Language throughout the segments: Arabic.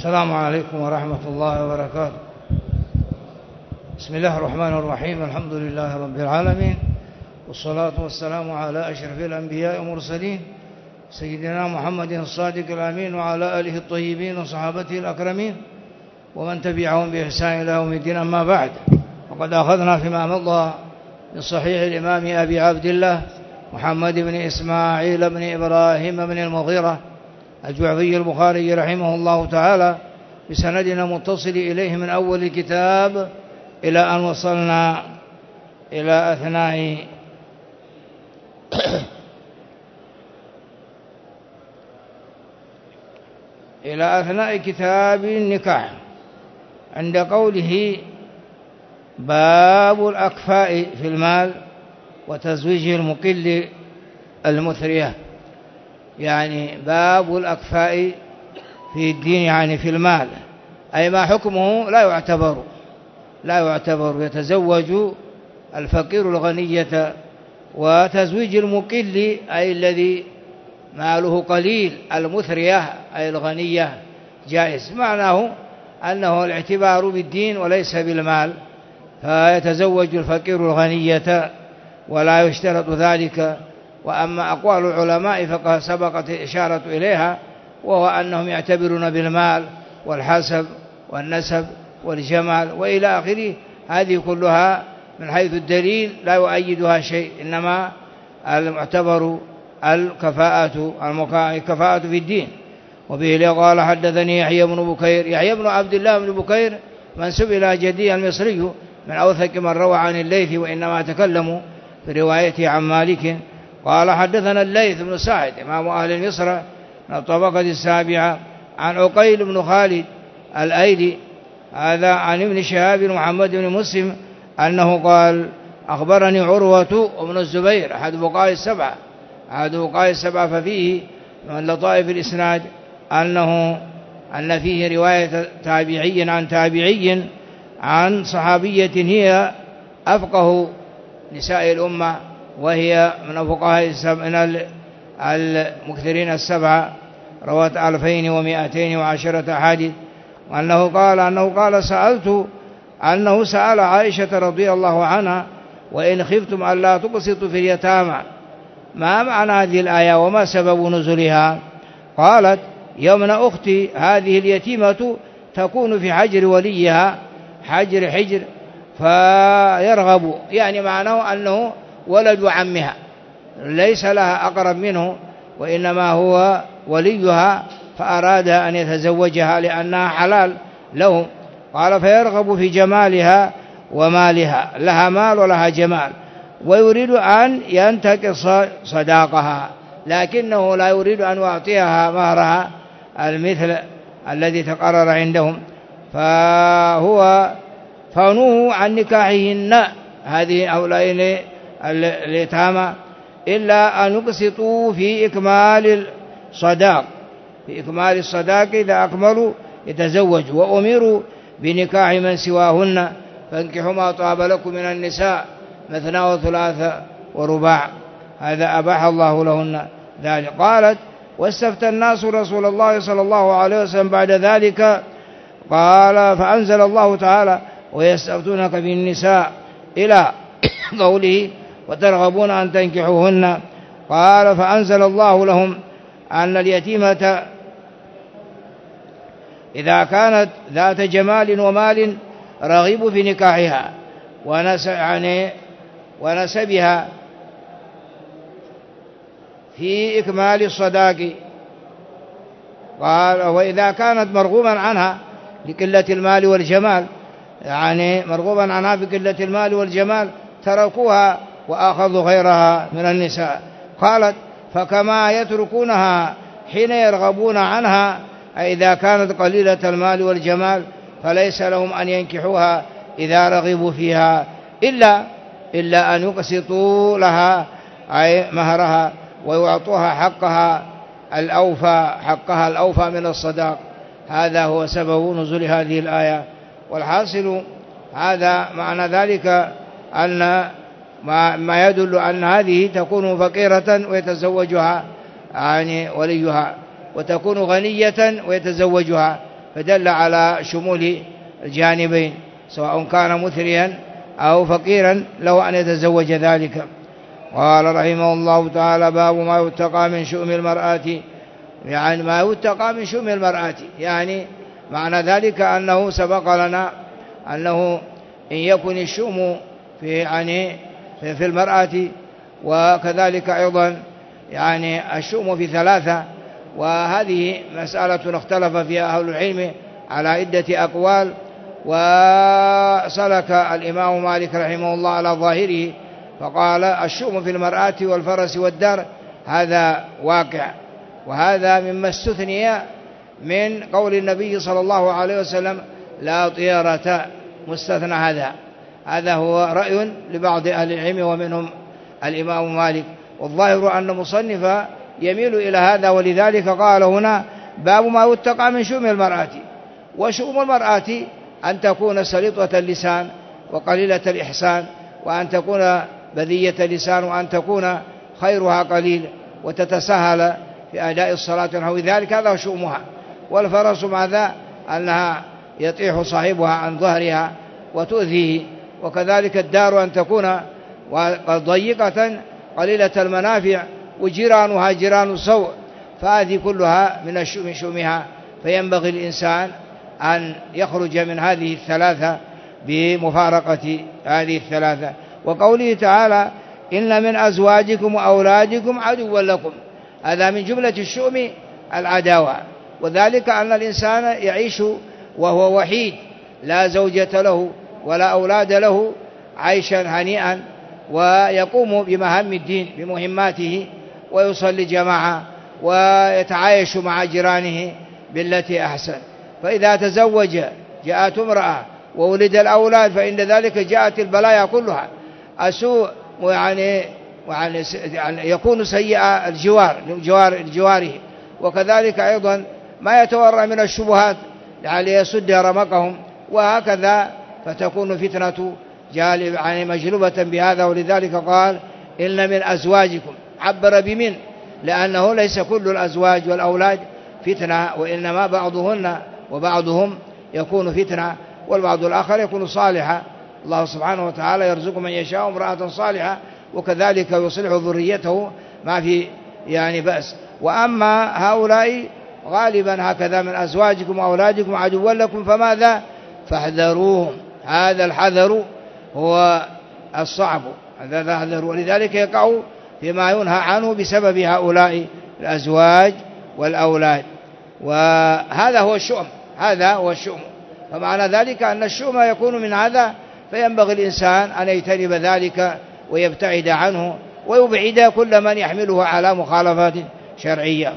السلام عليكم ورحمة الله وبركاته. بسم الله الرحمن الرحيم. الحمد لله رب العالمين، والصلاة والسلام على أشرف الأنبياء والمرسلين سيدنا محمد الصادق الأمين وعلى آله الطيبين وصحابته الأكرمين ومن تبعهم بإحسان إلى يوم الدين. أما بعد، وقد أخذنا فيما مضى من صحيح الإمام أبي عبد الله محمد بن إسماعيل بن إبراهيم بن المغيرة الجعفي البخاري رحمه الله تعالى بسندنا متصل إليه من أول الكتاب إلى أن وصلنا إلى أثناء كتاب النكاح عند قوله: باب الأكفاء في المال وتزويج المقل المثرية. يعني باب الأكفاء في الدين، يعني في المال، أي ما حكمه لا يعتبر يتزوج الفقير الغنية، وتزويج المقل أي الذي ماله قليل المثرية أي الغنية جائز. معناه أنه الاعتبار بالدين وليس بالمال، فيتزوج الفقير الغنية ولا يشترط ذلك. وأما أقوال العلماء فقد سبقت الإشارة إليها، وهو أنهم يعتبرون بالمال والحسب والنسب والجمال وإلى آخره. هذه كلها من حيث الدليل لا يؤيدها شيء، إنما المعتبر الكفاءة في الدين. وبه قال: حدثني يحيى بن عبد الله بن بكير منسوب إلى جدي المصري من أوثق من روى عن الليث، وإنما تكلموا في روايته عن مالك. قال: حدثنا الليث بن سعد إمام أهل مصر من الطبقة السابعة عن عقيل بن خالد الأيلي، هذا عن ابن شهاب محمد بن مسلم أنه قال: أخبرني عروة بن الزبير أحد فقهاء السبعة، ففيه من لطائف الإسناد أن فيه رواية تابعي عن تابعي عن صحابية هي أفقه نساء الأمة، وهي من الفقهاء من المكثرين السبعة، روت 2210 أحاديث. وأنه قال سأل عائشة رضي الله عنها: وإن خفتم ألا تقسطوا في اليتامى، ما معنى هذه الآية وما سبب نزولها؟ قالت: يوم أختي هذه اليتيمة تكون في حجر وليها، حجر فيرغب، يعني معناه أنه ولد عمها ليس لها أقرب منه، وإنما هو وليها، فأراد أن يتزوجها لأنها حلال له. قال: فيرغب في جمالها ومالها، لها مال ولها جمال، ويريد أن ينتقص صداقها، لكنه لا يريد أن يعطيها مهرها المثل الذي تقرر عندهم. فنهوا عن نكاحهن، هذه هؤلاء اليتامى، إلا أن يقسطوا في إكمال الصداق، إذا أكملوا يتزوجوا. وأمروا بنكاح من سواهن، فانكحوا ما طاب لكم من النساء مثنى وثلاث ورباع، هذا أباح الله لهن ذلك. قالت: واستفتى الناس رسول الله صلى الله عليه وسلم بعد ذلك، قال: فأنزل الله تعالى: ويستفتونك في النساء، إلى قوله: وترغبون أن تنكحوهن. قال: فأنزل الله لهم أن اليتيمة إذا كانت ذات جمال ومال رغبوا في نكاحها ونسبها في إكمال الصداق. قال: وإذا كانت مرغوبا عنها لقلة المال والجمال، يعني مرغوبا عنها بقلة المال والجمال، تركوها وأخذوا غيرها من النساء. قالت: فكما يتركونها حين يرغبون عنها، أي إذا كانت قليلة المال والجمال، فليس لهم أن ينكحوها إذا رغبوا فيها، إلا أن يقسطوا لها أي مهرها، ويعطوها حقها الأوفى من الصداق. هذا هو سبب نزول هذه الآية. والحاصل هذا معنى ذلك أن ما يدل أن هذه تكون فقيرة ويتزوجها يعني وليها، وتكون غنية ويتزوجها. فدل على شمول الجانبين، سواء كان مثريا أو فقيرا له أن يتزوج ذلك. قال رحمه الله تعالى: باب ما يتقى من شؤم المرأة. يعني ما يتقى من شؤم المرأة، يعني معنى ذلك أنه سبق لنا أنه إن يكن الشؤم في المرأة، وكذلك أيضا يعني الشؤم في ثلاثة، وهذه مسألة اختلف فيها أهل العلم على عدة أقوال، وسلك الإمام مالك رحمه الله على ظاهره فقال: الشؤم في المرأة والفرس والدار هذا واقع، وهذا مما استثني من قول النبي صلى الله عليه وسلم: لا طيرة، مستثنى هذا هو رأي لبعض أهل العلم ومنهم الإمام مالك. والظاهر أن مصنف يميل إلى هذا، ولذلك قال هنا: باب ما يتقى من شؤم المرأة. وشؤم المرأة أن تكون سليطة اللسان وقليلة الإحسان، وأن تكون بذية اللسان، وأن تكون خيرها قليل وتتساهل في أداء الصلاة ونحو ذلك، هذا شؤمها. والفرس ماذا؟ أنها يطيح صاحبها عن ظهرها وتؤذيه. وكذلك الدار أن تكون ضيقة قليلة المنافع وجيرانها جيران سوء، فهذه كلها من شؤمها. فينبغي الإنسان أن يخرج من هذه الثلاثة بمفارقة هذه الثلاثة. وقوله تعالى: إن من أزواجكم وأولادكم عدوا لكم، هذا من جملة الشؤم العداوة، وذلك أن الإنسان يعيش وهو وحيد لا زوجة له ولا أولاد له، عيشا هنيئا، ويقوم بمهام الدين بمهماته، ويصلي جماعة، ويتعايش مع جيرانه بالتي أحسن. فإذا تزوج جاءت امرأة وولد الأولاد، فإن ذلك جاءت البلايا كلها، أسوء يعني يكون سيء الجواره. وكذلك أيضا ما يتورع من الشبهات لعلي يسد رمقهم، وهكذا فتكون فتنة مجلوبة بهذا. ولذلك قال: إن من أزواجكم، عبر بمن، لأنه ليس كل الأزواج والأولاد فتنة، وإنما بعضهن وبعضهم يكون فتنة، والبعض الآخر يكون صالحا. الله سبحانه وتعالى يرزق من يشاء امرأة صالحة، وكذلك يصلح ذريته ما في بأس. وأما هؤلاء غالبا هكذا: من أزواجكم وأولادكم عدوا لكم فماذا؟ فاحذروهم. هذا الحذر هو الصعب، هذا الحذر، ولذلك يقع فيما ينهى عنه بسبب هؤلاء الأزواج والأولاد. وهذا هو الشؤم، هذا هو الشؤم. فمعنى ذلك أن الشؤم يكون من هذا، فينبغي الإنسان أن يجتنب ذلك ويبتعد عنه، ويبعد كل من يحمله على مخالفات شرعية.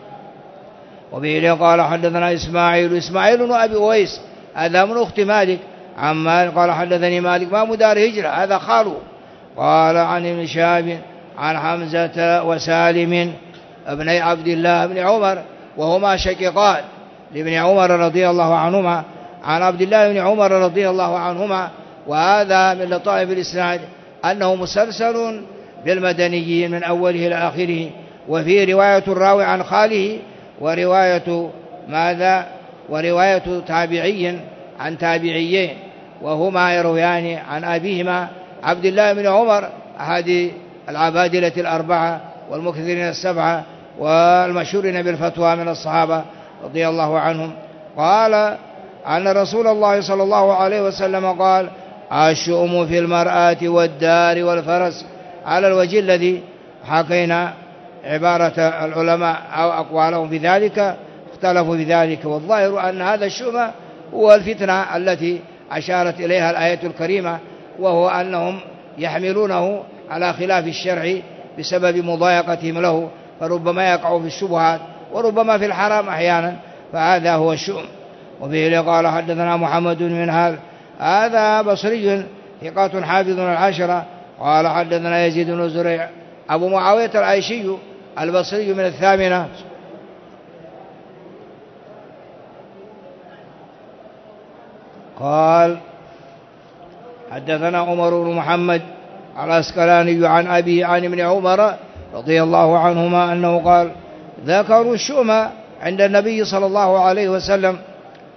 وبه قال: حدثنا إسماعيل بن أبي أويس، هذا من أخت مالك، عن مالك قال: حدثني مالك ما مدار هجرة، هذا خاله. قال: عن ابن شهاب عن حمزة وسالم ابني عبد الله بن عمر، وهما شقيقان لابن عمر رضي الله عنهما، عن عبد الله بن عمر رضي الله عنهما. وهذا من لطائف الإسناد أنه مسلسل بالمدنيين من أوله إلى آخره، وفيه رواية الراوي عن خاله، ورواية ماذا؟ ورواية تابعي عن تابعيين، وهما يرويان عن أبيهما عبد الله بن عمر، أحد العبادلة الأربعة والمكثرين السبعة والمشهورين بالفتوى من الصحابة رضي الله عنهم. قال أن رسول الله صلى الله عليه وسلم قال: الشؤم في المرأة والدار والفرس، على الوجه الذي حكينا عبارة العلماء أو أقوالهم في ذلك، اختلفوا في ذلك. والظاهر أن هذا الشؤم هو الفتنة التي أشارت إليها الآية الكريمة، وهو أنهم يحملونه على خلاف الشرع بسبب مضايقتهم له، فربما يقع في الشبهات وربما في الحرام أحيانا، فهذا هو الشؤم. وبه قال: حدثنا محمد بن منهال، هذا بصري ثقة حافظ العشرة. قال: حدثنا يزيد بن زريع أبو معاوية العيشي البصري من الثامنة. قال: حدثنا عمر بن محمد العسقلاني عن أبي عن ابن عمر رضي الله عنهما أنه قال: ذكروا الشؤم عند النبي صلى الله عليه وسلم،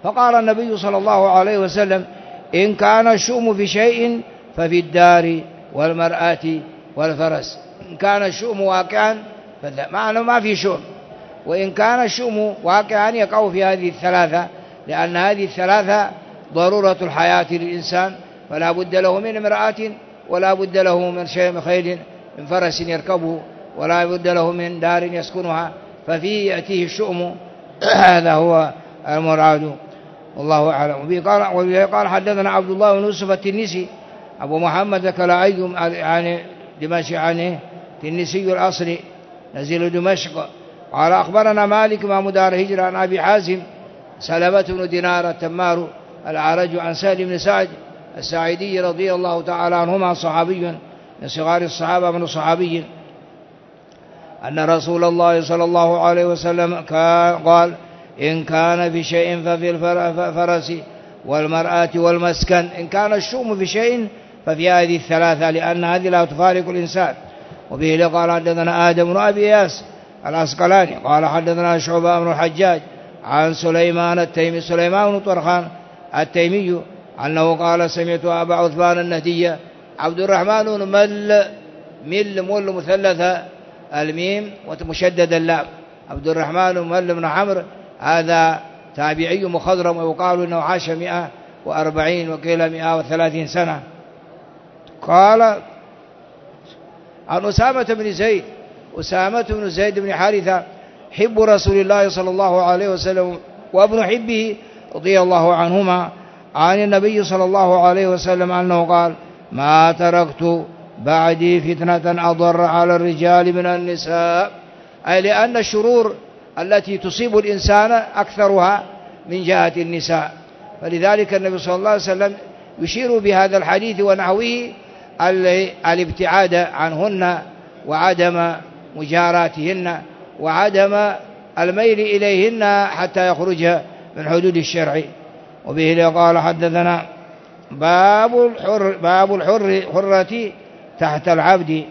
فقال النبي صلى الله عليه وسلم: إن كان الشؤم في شيء ففي الدار والمرأة والفرس. إن كان الشؤم واقعا معنى ما في شؤم، وإن كان الشؤم واقعا يقع في هذه الثلاثة، لأن هذه الثلاثة ضرورة الحياة للإنسان، فلا بد له من امرأة، ولا بد له من شيء خيل، من فرس يركبه، ولا بد له من دار يسكنها، ففيه يأتيه الشؤم. هذا هو المراد، والله أعلم. وبه قال حدثنا عبد الله بن يوسف التنيسي أبو محمد الكلاعي عن دمشق، عنه التنيسي الأصلي نزيل دمشق. قال أخبرنا مالك إمام دار هجرة عن أبي حازم سلمة بن دينار التمار الأعرج عن سهل بن سعد الساعدي رضي الله تعالى عنهما، صحابي من صغار الصحابة من صحابي، أن رسول الله صلى الله عليه وسلم قال: إن كان في شيء ففي الفرس والمرأة والمسكن. إن كان الشؤم في شيء ففي هذه الثلاثة، لأن هذه لا تفارق الإنسان. وبه قال حدثنا آدم بن أبي إياس العسقلاني قال حدثنا شعبة بن الحجاج عن سليمان التيمي، سليمان بن طرخان التيمي، أنه قال: سمعت أبا عثمان النهدي عبد الرحمن بن مل مثلث الميم ومشدد اللام، عبد الرحمن بن مل بن عمرو، هذا تابعي مخضرم، ويقال إنه عاش 140 وقيل 130 سنة. قال عن أسامة بن زيد بن حارثة حب رسول الله صلى الله عليه وسلم وابن حبه رضي الله عنهما عن النبي صلى الله عليه وسلم أنه قال: ما تركت بعدي فتنة أضر على الرجال من النساء، أي لأن الشرور التي تصيب الإنسان أكثرها من جهة النساء، فلذلك النبي صلى الله عليه وسلم يشير بهذا الحديث ونحوه الابتعاد عنهن، وعدم مجاراتهن، وعدم الميل إليهن حتى يخرج من حدود الشرع. وبه قال حدثنا باب الحرة تحت العبد.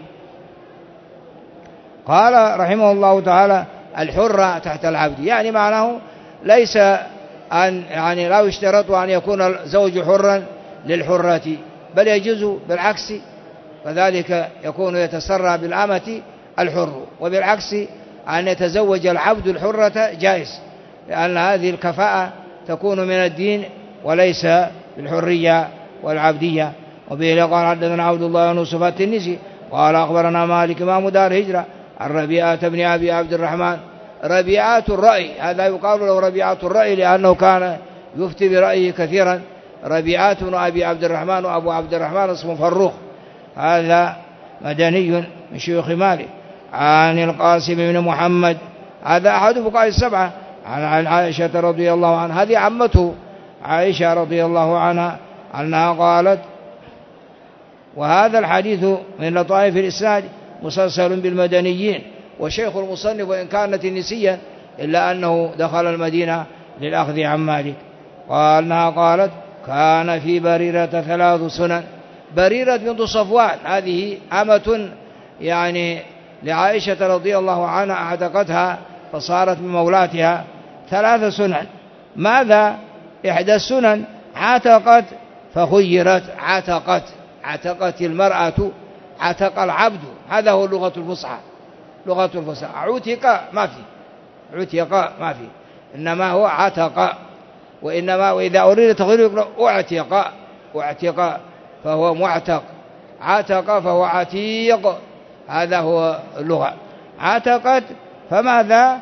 قال رحمه الله تعالى: الحرة تحت العبد، يعني معناه ليس أن يعني لا يشترط أن يكون الزوج حرا للحرة، بل يجوز بالعكس، وذلك يكون يتسرى بالأمة الحر، وبالعكس أن يتزوج العبد الحرة جائز، لأن هذه الكفاءة تكون من الدين وليس بالحرية والعبدية. وبه قال حدثنا عبد الله بن يوسف التنيسي قال أخبرنا مالك إمام دار هجرة عن ربيعة بن أبي عبد الرحمن، ربيعة الرأي، هذا يقال له ربيعة الرأي لأنه كان يفتي برأيه كثيرا. ربيعة بن أبي عبد الرحمن، وأبو عبد الرحمن اسمه فروخ، هذا مدني من شيوخ مالك. عن القاسم بن محمد، هذا أحد فقهاء السبعة، عن عائشة رضي الله عنها، هذه عمته عائشة رضي الله عنها، أنها قالت: وهذا الحديث من لطائف الإسناد مسلسل بالمدنيين، وشيخ المصنف وإن كانت نسيا إلا أنه دخل المدينة للأخذ عن مالك. قالنا قالت: كان في بريرة 3 سنن. بريرة بنت صفوان هذه أمة يعني لعائشة رضي الله عنها، اعتقتها فصارت من مولاتها 3 سنن. ماذا؟ إحدى السنن عتقت فخيرت، عتقت المرأة، عتق العبد، هذا هو لغة الفصحى، لغة الفصحى. عتق ما في، إنما هو عتق، وإذا أريد تغيير أعتق فهو معتق، عتق فهو عتيق، هذا هو اللغة. عتقت فماذا؟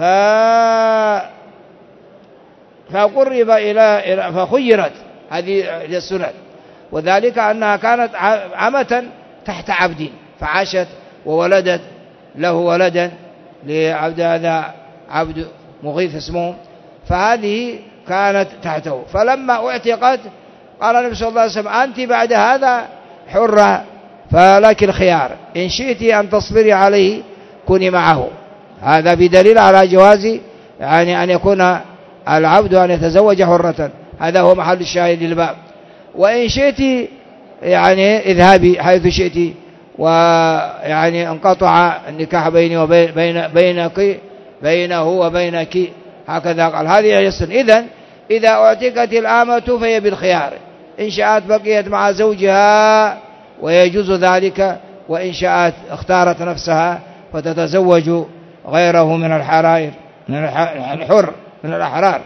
فقرب إلى فخيرت، هذه السنة، وذلك أنها كانت عمة تحت عبد، فعاشت وولدت له ولدا لعبد، هذا عبد مغيث اسمه، فهذه كانت تحته. فلما اعتقت قال النبي صلى الله عليه وسلم: أنت بعد هذا حرة، فلك الخيار، إن شئت أن تصبري عليه كوني معه. هذا بدليل على جواز يعني أن يكون العبد أن يتزوج حرة، هذا هو محل الشاهد للباب. وإن شئت يعني اذهبي حيث شئت، ويعني انقطع النكاح بيني وبينك، بينه وبينك، هكذا قال. هذه هي السنة. إذن إذا اعتقت الآمة فهي بالخيار، إن شاءت بقيت مع زوجها ويجوز ذلك، وإن شاءت اختارت نفسها فتتزوج غيره من الحرائر من الحر من الأحرار.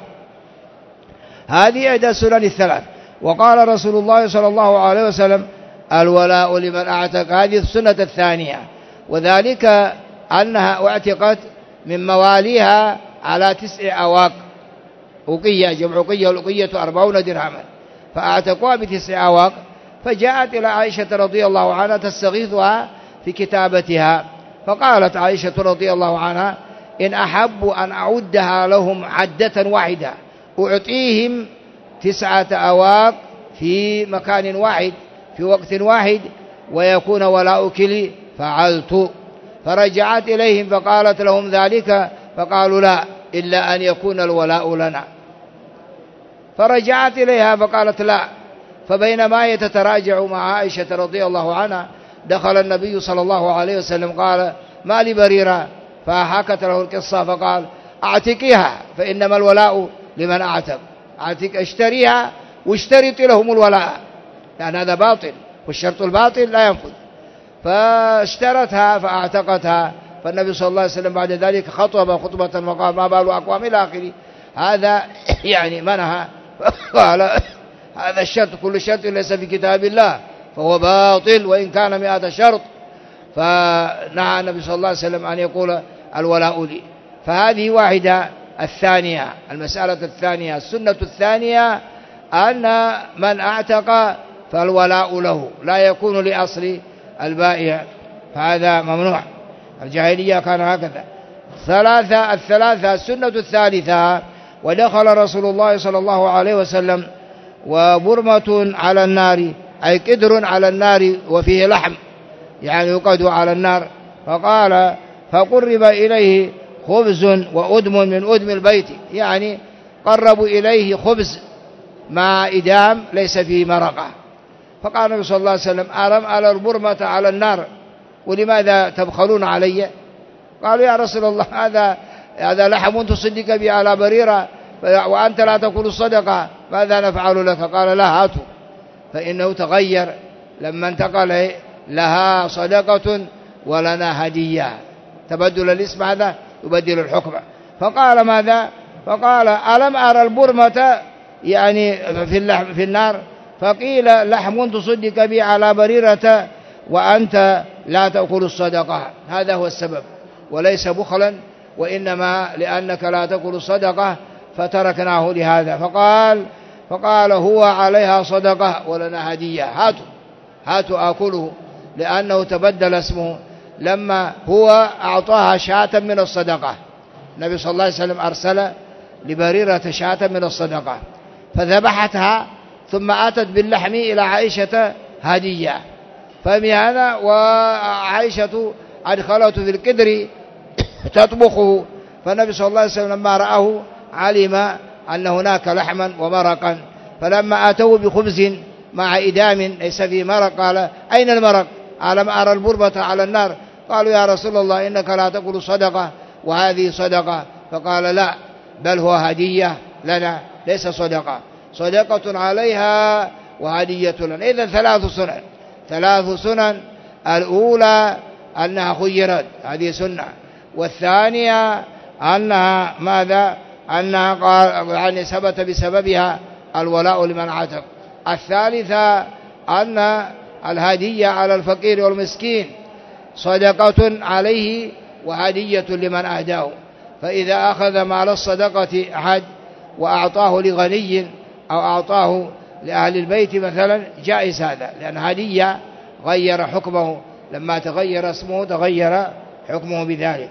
هذه إحدى السنن الثلاث. وقال رسول الله صلى الله عليه وسلم: الولاء لمن أعتق. هذه السنة الثانية، وذلك أنها اعتقت من مواليها على 9 أواق، أوقية جمع أوقية، والأوقية 40 درهما، فأعتقوها ب9 أواق. فجاءت إلى عائشة رضي الله عنها تستغيثها في كتابتها، فقالت عائشة رضي الله عنها: إن أحب أن أعدها لهم عدة واحدة أعطيهم 9 أواق في مكان واحد في وقت واحد ويكون ولاؤك لي، فعلت. فرجعت إليهم فقالت لهم ذلك، فقالوا: لا، إلا أن يكون الولاء لنا. فرجعت إليها فقالت: لا. فبينما يتراجع مع عائشة رضي الله عنها دخل النبي صلى الله عليه وسلم، قال: ما لبريرة؟ فحكت له القصة، فقال: أعتقيها فإنما الولاء لمن أعتق. أعتق، اشتريها واشترط لهم الولاء، لأن هذا باطل، والشرط الباطل لا ينفذ. فاشترتها فأعتقتها. فالنبي صلى الله عليه وسلم بعد ذلك خطب خطبة وقال: ما بال أقوام إلى آخره. هذا يعني منها، قال: هذا الشرط كل شرط ليس في كتاب الله فهو باطل وإن كان 100 شرط. فنهى النبي صلى الله عليه وسلم أن يقول الولاء لي. فهذه واحدة. الثانية، المسألة الثانية، السنة الثانية، أن من أعتق فالولاء له، لا يكون لأصل البائع، فهذا ممنوع. الجاهلية كان هكذا. الثلاثة السنة الثالثة: ودخل رسول الله صلى الله عليه وسلم وبرمة على النار، أي قدر على النار وفيه لحم، يعني يقد على النار. فقال: فقرب إليه خبز وأدم من أدم البيت، يعني قربوا إليه خبز مع إدام ليس فيه مرقة. فقال النبي صلى الله عليه وسلم: ألم أرى البرمة على النار ولماذا تبخلون علي؟ قالوا: يا رسول الله، هذا لحم تصدق به على بريرة وأنت لا تأكل الصدقة، ماذا نفعل لك؟ قال: لا، هاتوا، فإنه تغير لما انتقل لها صدقة ولنا هدية. تبدل الاسم هذا يبدل الحكم. فقال: ماذا؟ فقال: ألم أرى البرمة يعني في النار، فقيل: لحم تصدق به على بريرة وأنت لا تأكل الصدقة. هذا هو السبب، وليس بخلا، وإنما لأنك لا تأكل الصدقة فتركناه لهذا. فقال: هو عليها صدقة ولنا هدية، هاتوا آكله، لأنه تبدل اسمه لما هو أعطاها شاة من الصدقة. النبي صلى الله عليه وسلم أرسل لبريرة شاة من الصدقة، فذبحتها ثم أتت باللحم إلى عائشة هدية. فبهذا وعائشة أدخلته في القدر تطبخه. فالنبي صلى الله عليه وسلم لما رآه علم أن هناك لحما ومرقا، فلما أتوا بخبز مع إدام ليس فيه مرق قال: أين المرق؟ ألم أرى البرمة على النار؟ قالوا: يا رسول الله، إنك لا تأكل صدقة وهذه صدقة. فقال: لا، بل هو هدية لنا، ليس صدقة عليها وهدية لنا. إذن 3 سنن. الأولى أنها خيرت، هذه سنة. والثانية أنها ماذا؟ أنها قال يعني ثبت بسببها الولاء لمن عتق. الثالثة أن الهدية على الفقير والمسكين صدقة عليه وهدية لمن أهداه. فإذا أخذ مال الصدقة أحد وأعطاه لغني أو أعطاه لأهل البيت مثلا جائز هذا، لأن هدية غير حكمه، لما تغير اسمه تغير حكمه بذلك.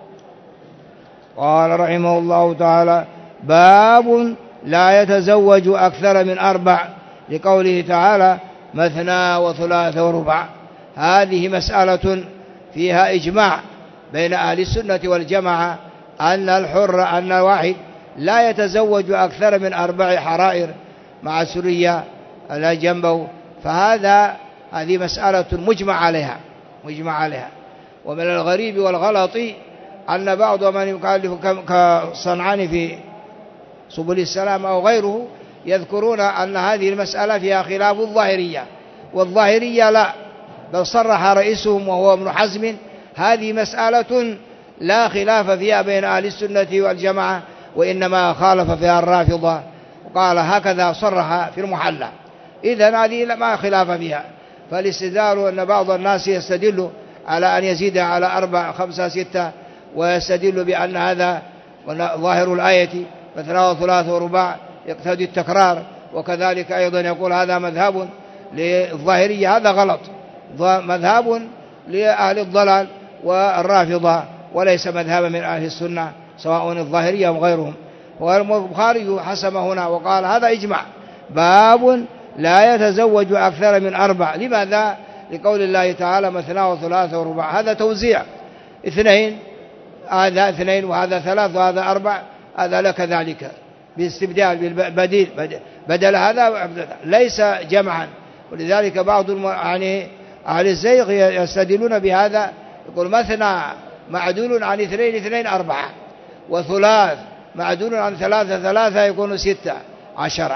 قال رحمه الله تعالى: باب لا يتزوج أكثر من 4، لقوله تعالى: مثنى وثلاث ورباع. هذه مسألة فيها إجماع بين أهل السنة والجماعة أن الحر أن الواحد لا يتزوج أكثر من 4 حرائر مع سرية لا جنبه. هذه مسألة مجمع عليها. ومن الغريب والغلط أن بعض من يكلف كصنعاني سبل السلام أو غيره يذكرون أن هذه المسألة فيها خلاف الظاهرية، والظاهرية لا، بل صرح رئيسهم وهو ابن حزم هذه مسألة لا خلاف فيها بين أهل السنة والجماعة، وإنما خالف فيها الرافضة، وقال هكذا صرح في المحلى. إذن هذه ما خلاف فيها. فالاستدلال أن بعض الناس يستدل على أن يزيد على 4 5 6، ويستدل بأن هذا ظاهر الآية مثنى وثلاث ورباع يقتضي التكرار، وكذلك أيضا يقول هذا مذهب للظاهرية، هذا غلط، مذهب لأهل الضلال والرافضة، وليس مذهبا من أهل السنة سواء الظاهرية أو غيرهم. والبخاري حسم هنا وقال هذا إجماع، باب لا يتزوج أكثر من 4. لماذا؟ لقول الله تعالى مثنى وثلاث ورباع، هذا توزيع، 2 هذا 2 وهذا 3 وهذا 4، هذا لك ذلك باستبدال بالبديل، بدل هذا ليس جمعا. ولذلك بعض يعني أهل الزيغ يستدلون بهذا، يقول مثنى معدول عن 2 2 4، وثلاث معدول عن 3 3 يكون 16،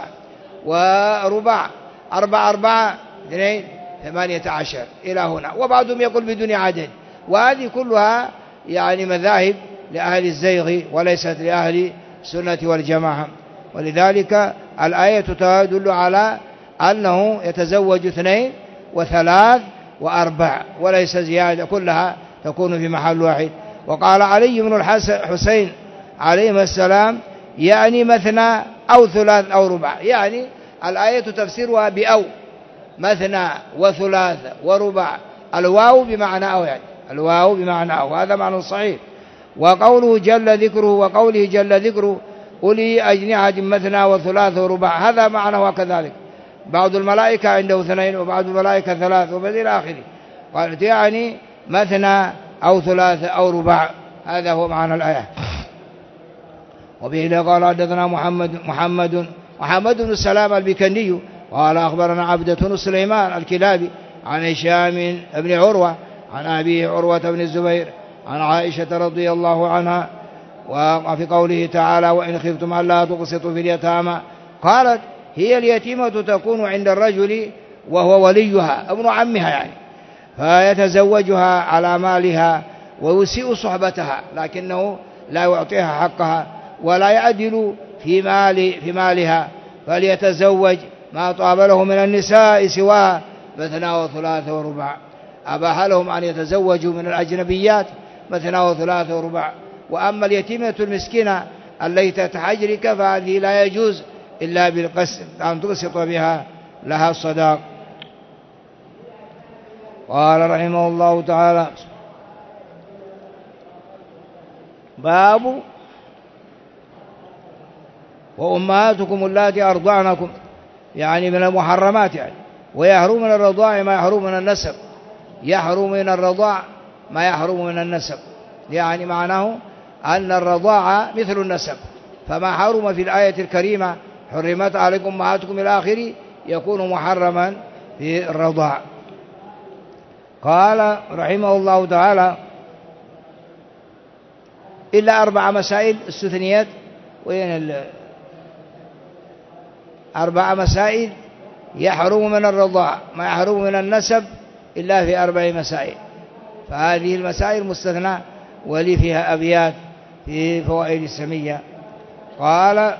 ورباع 4 4 2 18 إلى هنا. وبعضهم يقول بدون عدد. وهذه كلها يعني مذاهب لأهل الزيغ وليست لأهل السنة والجماعة. ولذلك الآية تدل على أنه يتزوج 2 و3 و4 وليس زيادة، كلها تكون في محل واحد. وقال علي بن الحسين عليه السلام يعني مثنى أو ثلاث أو ربع، يعني الآية تفسيرها بأو، مثنى وثلاث وربع، الواو بمعنى أو، يعني الواو بمعنى أو، هذا معنى صحيح. وقوله جل ذكره، وقوله جل ذكره أولي أجنحة مثنى وثلاث وربع، هذا معنى وكذلك. بعض الملائكة عنده 2 وبعض الملائكة 3 وبذل آخره، قالت يعني مثنى أو 3 أو ربع، هذا هو معنى الآية. وبه قال حدثنا محمد بن السلام البكندي قال أخبرنا عبدة بن سليمان الكلابي عن هشام بن عروة عن أبيه عروة بن الزبير عن عائشة رضي الله عنها، وفي قوله تعالى وإن خفتم ألا تقسطوا في اليتامى، قالت هي اليتيمة تكون عند الرجل وهو وليها ابن عمها، يعني فيتزوجها على مالها ويسيء صحبتها، لكنه لا يعطيها حقها ولا يعدل في مالها، فليتزوج ما طاب له من النساء سواها مثنى وثلاث وربع. أباح لهم أن يتزوجوا من الأجنبيات مثنى وثلاث وربع. وأما اليتيمة المسكينة التي تتحجرك فهذه لا يجوز إلا بالقسط، أن تقسط بها لها الصداق. قال رحمه الله تعالى باب وأمهاتكم اللاتي أرضعنكم، يعني من المحرمات، يعني ويحرم من الرضاع ما يحرم من النسب، يحرم من الرضاع ما يحرم من النسب، يعني معناه أن الرضاعة مثل النسب، فما حرم في الآية الكريمة حرمت عليكم أمهاتكم إلى آخره يكون محرما في الرضاع. قال رحمه الله تعالى إلا 4 مسائل استثنيت، وين 4 مسائل يحرم من الرضاع ما يحرم من النسب إلا في 4 مسائل، فهذه المسائل مستثنى ولي فيها أبيات في فوائد السمية. قال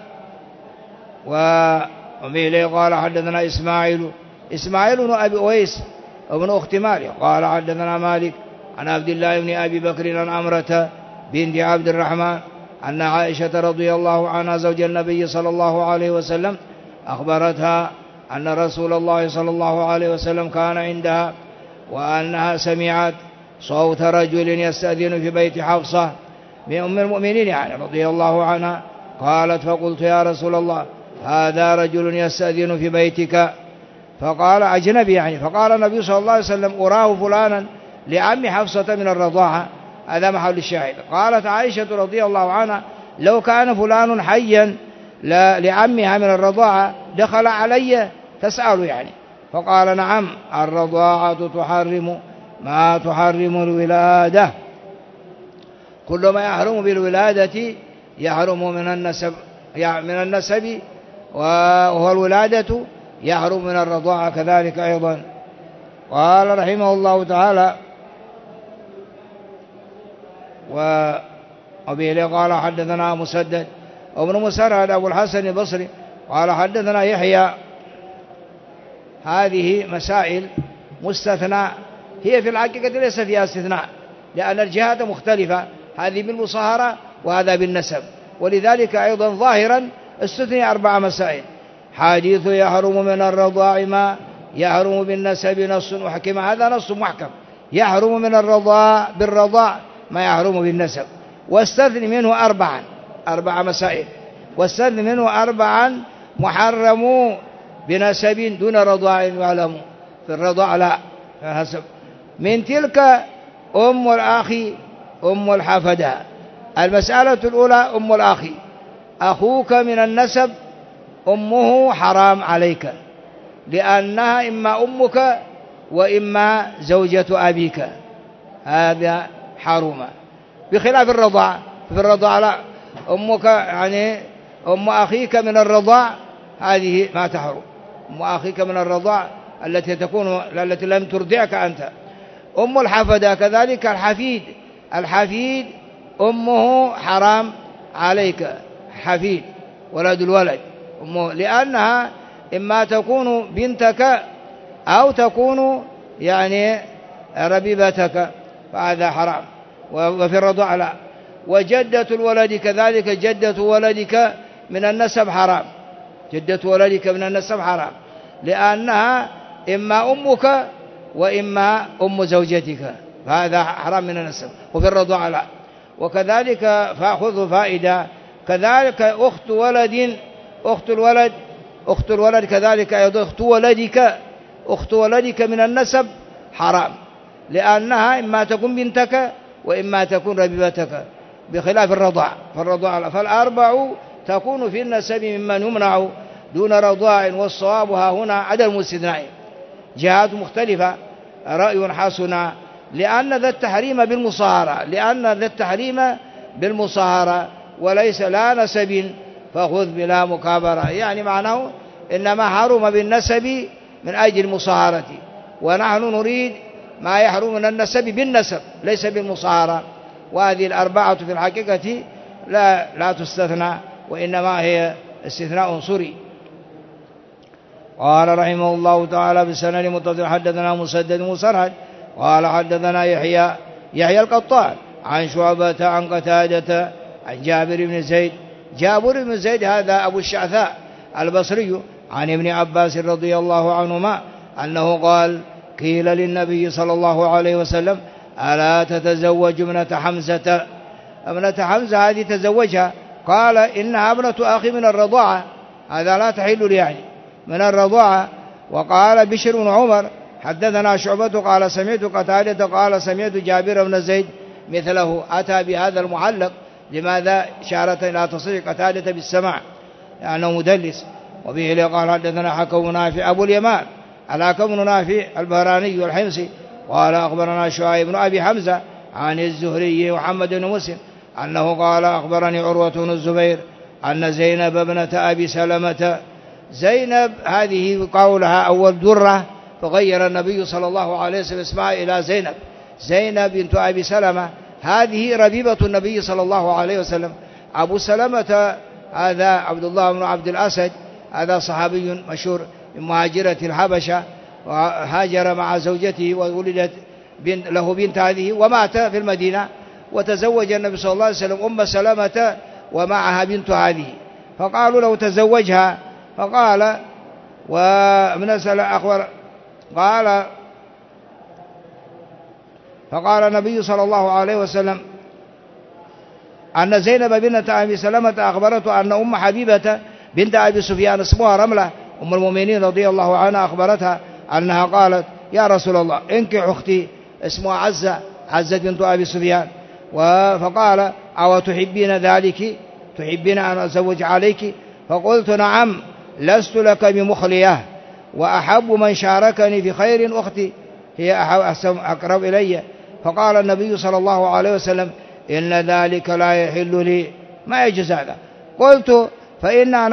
وميلي قال حدثنا إسماعيل بن أبي أويس وابن أخت مالك قال حدثنا مالك عن عبد الله بن أبي بكر عن عمرة بنت عبد الرحمن أن عائشة رضي الله عنها زوج النبي صلى الله عليه وسلم أخبرتها أن رسول الله صلى الله عليه وسلم كان عندها، وأنها سمعت صوت رجل يستأذن في بيت حفصة من أم المؤمنين يعني رضي الله عنها، قالت فقلت يا رسول الله هذا رجل يستأذن في بيتك، فقال أجنبي يعني، فقال النبي صلى الله عليه وسلم أراه فلانا لعم حفصة من الرضاعة، هذا محل الشاهد. قالت عائشة رضي الله عنها لو كان فلان حيا لعمها من الرضاعة دخل علي تسأل يعني، فقال نعم الرضاعة تحرم ما تحرم الولادة، كل ما يحرم بالولادة يحرم من النسب، من النسب وهو الولادة يحرم من الرضاعة كذلك أيضا. قال رحمه الله تعالى وبه قال حدثنا مسدد وابن مسرهد أبو الحسن البصري قال حدثنا يحيى. هذه مسائل مستثنى، هي في الحقيقة ليس فيها استثناء لأن الجهات مختلفة، هذه بالمصاهرة وهذا بالنسب، ولذلك أيضا ظاهرا استثني 4 مسائل. حديث يحرم من الرضاع ما يحرم بالنسب نص وحكم، هذا نص محكم يحرم من الرضاع بالرضاع ما يحرم بالنسب، واستثني منه 4 مسائل، واستثني منه 4 محرم بنسب دون رضاع يعلم، في الرضاع لا حسب. من تلك أم الأخي أم الحفدة. المسألة الأولى أم الأخي، أخوك من النسب أمه حرام عليك، لأنها إما أمك وإما زوجة أبيك، هذا حرام، بخلاف الرضاع. في الرضاع لا، أمك يعني أم أخيك من الرضاع هذه ما تحرم، أم أخيك من الرضاع التي لم ترضعك أنت. أم الحفدة كذلك الحفيد أمه حرام عليك، حفيد ولد الولد أمه، لأنها إما تكون بنتك أو تكون يعني ربيبتك، فهذا حرام. وفي الرضاع لا. وجدة الولد كذلك، جدة ولدك من النسب حرام، جدة ولدك من النسب حرام، لأنها إما أمك وإما أم زوجتك، فهذا حرام من النسب. وفي الرضاع لا. وكذلك فأخذ فائدة، كذلك أخت الولد كذلك أيضا أخت ولدك من النسب حرام، لأنها إما تكون بنتك وإما تكون ربيبتك، بخلاف الرضاع. فالرضاع فالأربع تكون في النسب ممن يمنع دون رضاع، والصواب ها هنا عدم الاستثناء. جهات مختلفة، رأي حسن، لأن ذا التحريم بالمصاهرة وليس لا نسب فخذ بلا مكابرة، يعني معناه إنما حرم بالنسب من أجل المصاهرة، ونحن نريد ما يحرم من النسب بالنسب ليس بالمصاهرة. وهذه الأربعة في الحقيقة لا تستثنى، وإنما هي استثناء عنصري. قال رحمه الله تعالى بسند متصل حدثنا مسدد مسرهد قال حدثنا يحيى القطان عن شعبة عن قتادة عن جابر بن زيد هذا أبو الشعثاء البصري عن ابن عباس رضي الله عنهما أنه قال قيل للنبي صلى الله عليه وسلم ألا تتزوج ابنة حمزة؟ ابنة حمزة هذه تزوجها، قال إنها ابنة أخي من الرضاعة، هذا لا تحل لي يعني من الرضاعة. وقال بشر بن عمر حدثنا شعبة قال سمعت قتادة قال سمعت جابر بن زيد مثله، أتى بهذا المعلق. لماذا؟ إشارة إلى تصريح قتادة بالسماع لأنه مدلس. وبه قال حدثنا حكم نافع أبو اليمان الحكم بن نافع البهراني الحمصي قال أخبرنا شعيب بن أبي حمزة عن الزهري محمد بن مسلم أنه قال أخبرني عروة بن الزبير أن زينب ابنة أبي سلمة، زينب هذه قولها أول درة، فغير النبي صلى الله عليه وسلم اسمها إلى زينب بنت أبي سلمة، هذه ربيبة النبي صلى الله عليه وسلم. أبو سلمة هذا عبد الله بن عبد الأسد، هذا صحابي مشهور من مهاجرة الحبشة، وهاجر مع زوجته وولدت له بنت هذه، ومات في المدينة، وتزوج النبي صلى الله عليه وسلم أم سلمة ومعها بنت هذه، فقالوا له تزوجها، فقال ومن أخبر فقال النبي صلى الله عليه وسلم أن زينب بنت أبي سلمة أخبرته أن أم حبيبة بنت أبي سفيان اسمها رملة أم المؤمنين رضي الله عنها أخبرتها أنها قالت يا رسول الله انكح أختي اسمها عزة بنت أبي سفيان، فقال أو تحبين ذلك، تحبين أن أزوج عليك؟ فقلت نعم لست لك بمخلية، وأحب من شاركني في خير أختي، هي أقرب إلي. فقال النبي صلى الله عليه وسلم إن ذلك لا يحل لي، ما يجوز هذا. قلت فإننا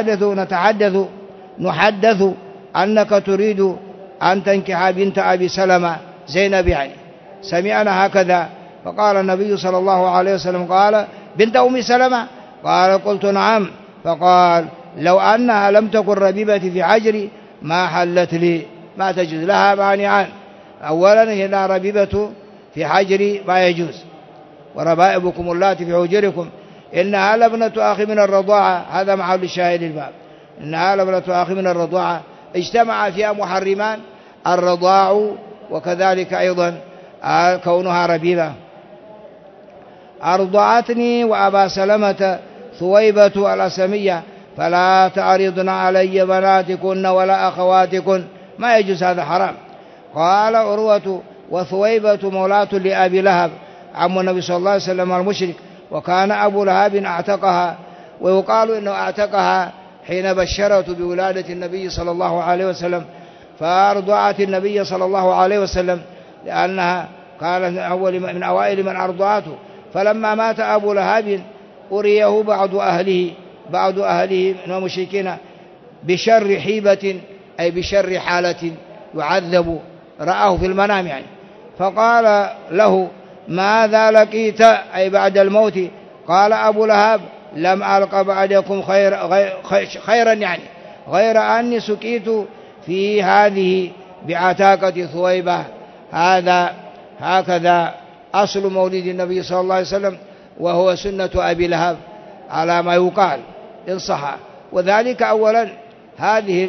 نحدث أنك تريد أن تنكح بنت أبي سلمة زينب، يعني سمعنا هكذا. فقال النبي صلى الله عليه وسلم قال: بنت أم سلمة؟ قال: قلت نعم. فقال: لو أنها لم تكن ربيبتي في حجري ما حلت لي، ما تجوز لها مانعان. أولا هي لا ربيبة في حجري ما يجوز، وربائبكم اللاتي في حجركم إنها لابنة أخي من الرضاعة، هذا محل الشاهد الباب، إنها لابنة أخي من الرضاعة، اجتمع فيها محرمان: الرضاع وكذلك أيضا كونها ربيبة. أرضعتني وأبا سلمة ثويبة الأسلمية فلا تعرضن علي بناتكن ولا أخواتكن، ما يجوز، هذا حرام. قال عروة: وثويبة مولاة لأبي لهب عم النبي صلى الله عليه وسلم المشرك، وكان أبو لهب أعتقها، ويقال إنه أعتقها حين بشرته بولادة النبي صلى الله عليه وسلم، فأرضعت النبي صلى الله عليه وسلم لأنها كانت من أوائل من أرضعته. فلما مات أبو لهب أريه بعض أهله من المشركين بشر حيبة، أي بشر حالة يعذب، رآه في المنام يعني. فقال له: ماذا لقيت؟ أي بعد الموت. قال أبو لهب: لم ألق بعدكم خيرا، يعني غير أني سكيت في هذه بعتاقة ثويبة. هكذا أصل مولد النبي صلى الله عليه وسلم، وهو سنة أبي لهب على ما يقال إن صح. وذلك أولا هذه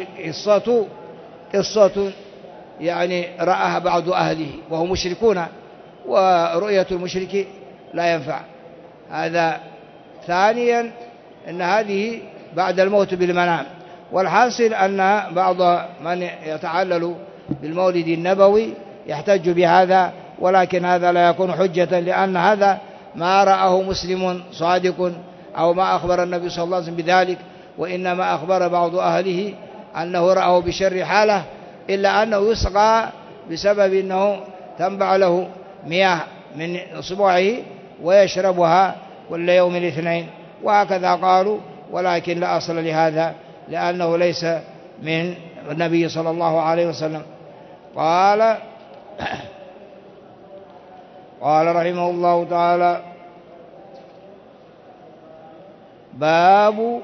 قصة يعني رآها بعض أهله وهم مشركون، ورؤية المشرك لا ينفع. هذا. ثانيا أن هذه بعد الموت بالمنام. والحاصل أن بعض من يتعلل بالمولد النبوي يحتج بهذا، ولكن هذا لا يكون حجة، لأن هذا ما رآه مسلم صادق أو ما أخبر النبي صلى الله عليه وسلم بذلك، وإنما أخبر بعض أهله أنه رآه بشر حالة، إلا أنه يسقى بسبب أنه تنبع له مياه من إصبعه ويشربها كل يوم الاثنين، وهكذا قالوا، ولكن لا أصل لهذا لأنه ليس من النبي صلى الله عليه وسلم. قال رحمه الله تعالى: باب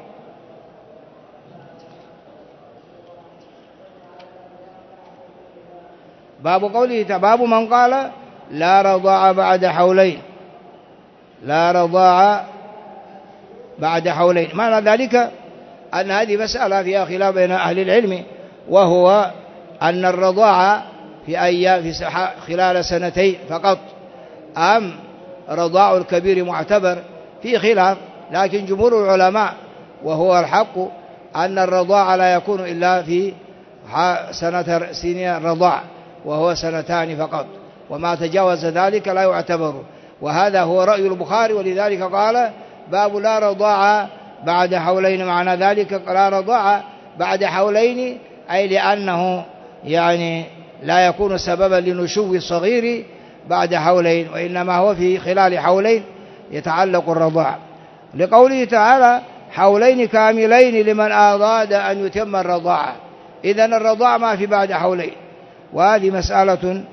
قوله تعالى: باب من قال لا رضاع بعد حولين. لا رضاع بعد حولين، معنى ذلك أن هذه مسألة فيها خلاف بين أهل العلم، وهو أن الرضاعة في خلال سنتين فقط، أم رضاع الكبير معتبر، في خلاف. لكن جمهور العلماء وهو الحق أن الرضاع لا يكون إلا في سنين الرضاع، وهو 2 فقط، وما تجاوز ذلك لا يعتبر. وهذا هو رأي البخاري، ولذلك قال: باب لا رضاع بعد حولين. معنى ذلك لا رضاع بعد حولين، أي لأنه يعني لا يكون سببا لنشو الصغير بعد حولين، وإنما هو في خلال حولين يتعلق الرضاع، لقوله تعالى: حولين كاملين لمن أراد أن يتم الرضاعة. إذن الرضاع ما في بعد حولين. وهذه مسألة،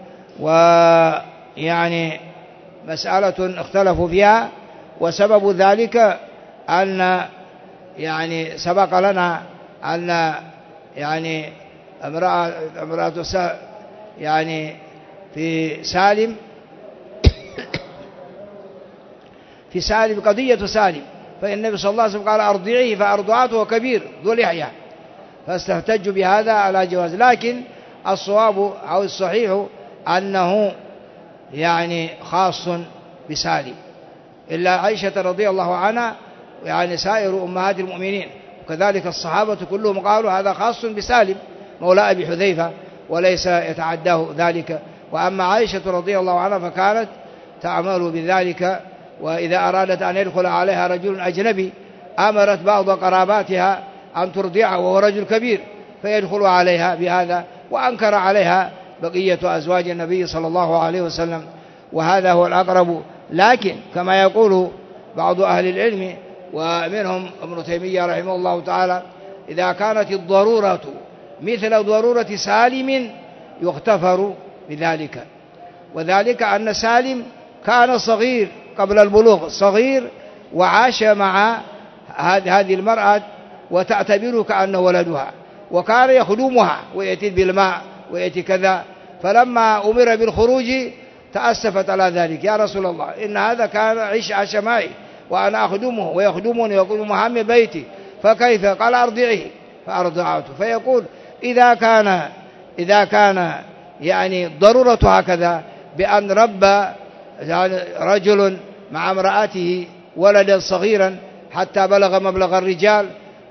ويعني مسألة اختلفوا فيها، وسبب ذلك أن يعني سبق لنا أن يعني امرأة يعني في سالم قضية سالم، فالنبي صلى الله عليه وسلم قال: أرضعيه، فأرضعته كبير ذو لحية، فاستحتجوا بهذا على جواز. لكن الصواب أو الصحيح أنه يعني خاص بسالم، إلا عائشة رضي الله عنها يعني سائر أمهات المؤمنين، وكذلك الصحابة كلهم قالوا هذا خاص بسالم مولى أبي حذيفة، وليس يتعداه ذلك. وأما عائشة رضي الله عنها فكانت تعمل بذلك، وإذا أرادت أن يدخل عليها رجل أجنبي أمرت بعض قراباتها أن ترضعه وهو رجل كبير، فيدخل عليها بهذا، وأنكر عليها بقية أزواج النبي صلى الله عليه وسلم، وهذا هو الأقرب. لكن كما يقول بعض أهل العلم ومنهم ابن تيمية رحمه الله تعالى: إذا كانت الضرورة مثل ضرورة سالم يغتفر بذلك. وذلك أن سالم كان صغير قبل البلوغ، صغير، وعاش مع هذه المرأة وتعتبره كأنه ولدها، وكان يخدمها ويأتي بالماء ويأتي كذا. فلما أمر بالخروج تأسفت على ذلك: يا رسول الله، إن هذا كان عاش معي وأنا أخدمه ويخدمني ويكون مهام بيتي، فكيف؟ قال: أرضعه. فأرضعته. فيقول: إذا كان يعني ضرورة هكذا، بأن ربى رجل مع امرأته ولدا صغيرا حتى بلغ مبلغ الرجال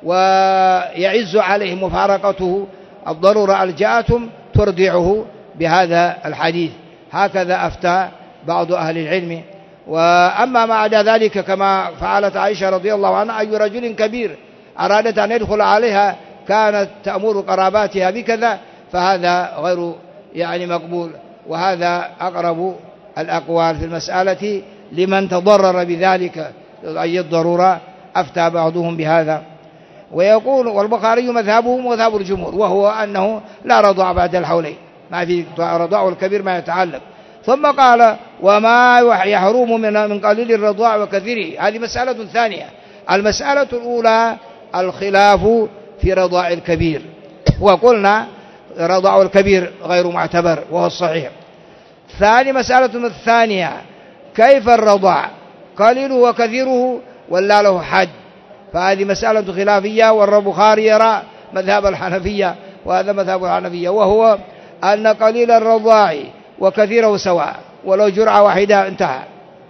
ويعز عليه مفارقته، الضرورة ألجأتهم ترضعه بهذا الحديث. هكذا أفتى بعض أهل العلم. وأما ما عدا ذلك كما فعلت عائشة رضي الله عنها: أي رجل كبير أرادت أن يدخل عليها كانت تأمر قراباتها بكذا، فهذا غير يعني مقبول. وهذا أقرب الأقوال في المسألة لمن تضرر بذلك أي الضرورة، أفتى بعضهم بهذا. ويقول: والبخاري مذهبه ومذهب الجمهور، وهو أنه لا رضاع بعد الحولين، ما في رضاع الكبير ما يتعلق. ثم قال: وما يحرم من قليل الرضاع وكثيره. هذه مسألة ثانية. المسألة الأولى الخلاف في رضاع الكبير، وقلنا رضاع الكبير غير معتبر وهو الصحيح. ثاني مسألة الثانية: كيف الرضاع، قليله وكثيره ولا له حد؟ فهذه مسألة خلافية، والبخاري يرى مذهب الحنفية وهذا مذهب الحنفية، وهو أن قليل الرضاع وكثيره سواء، ولو جرعة واحدة انتهى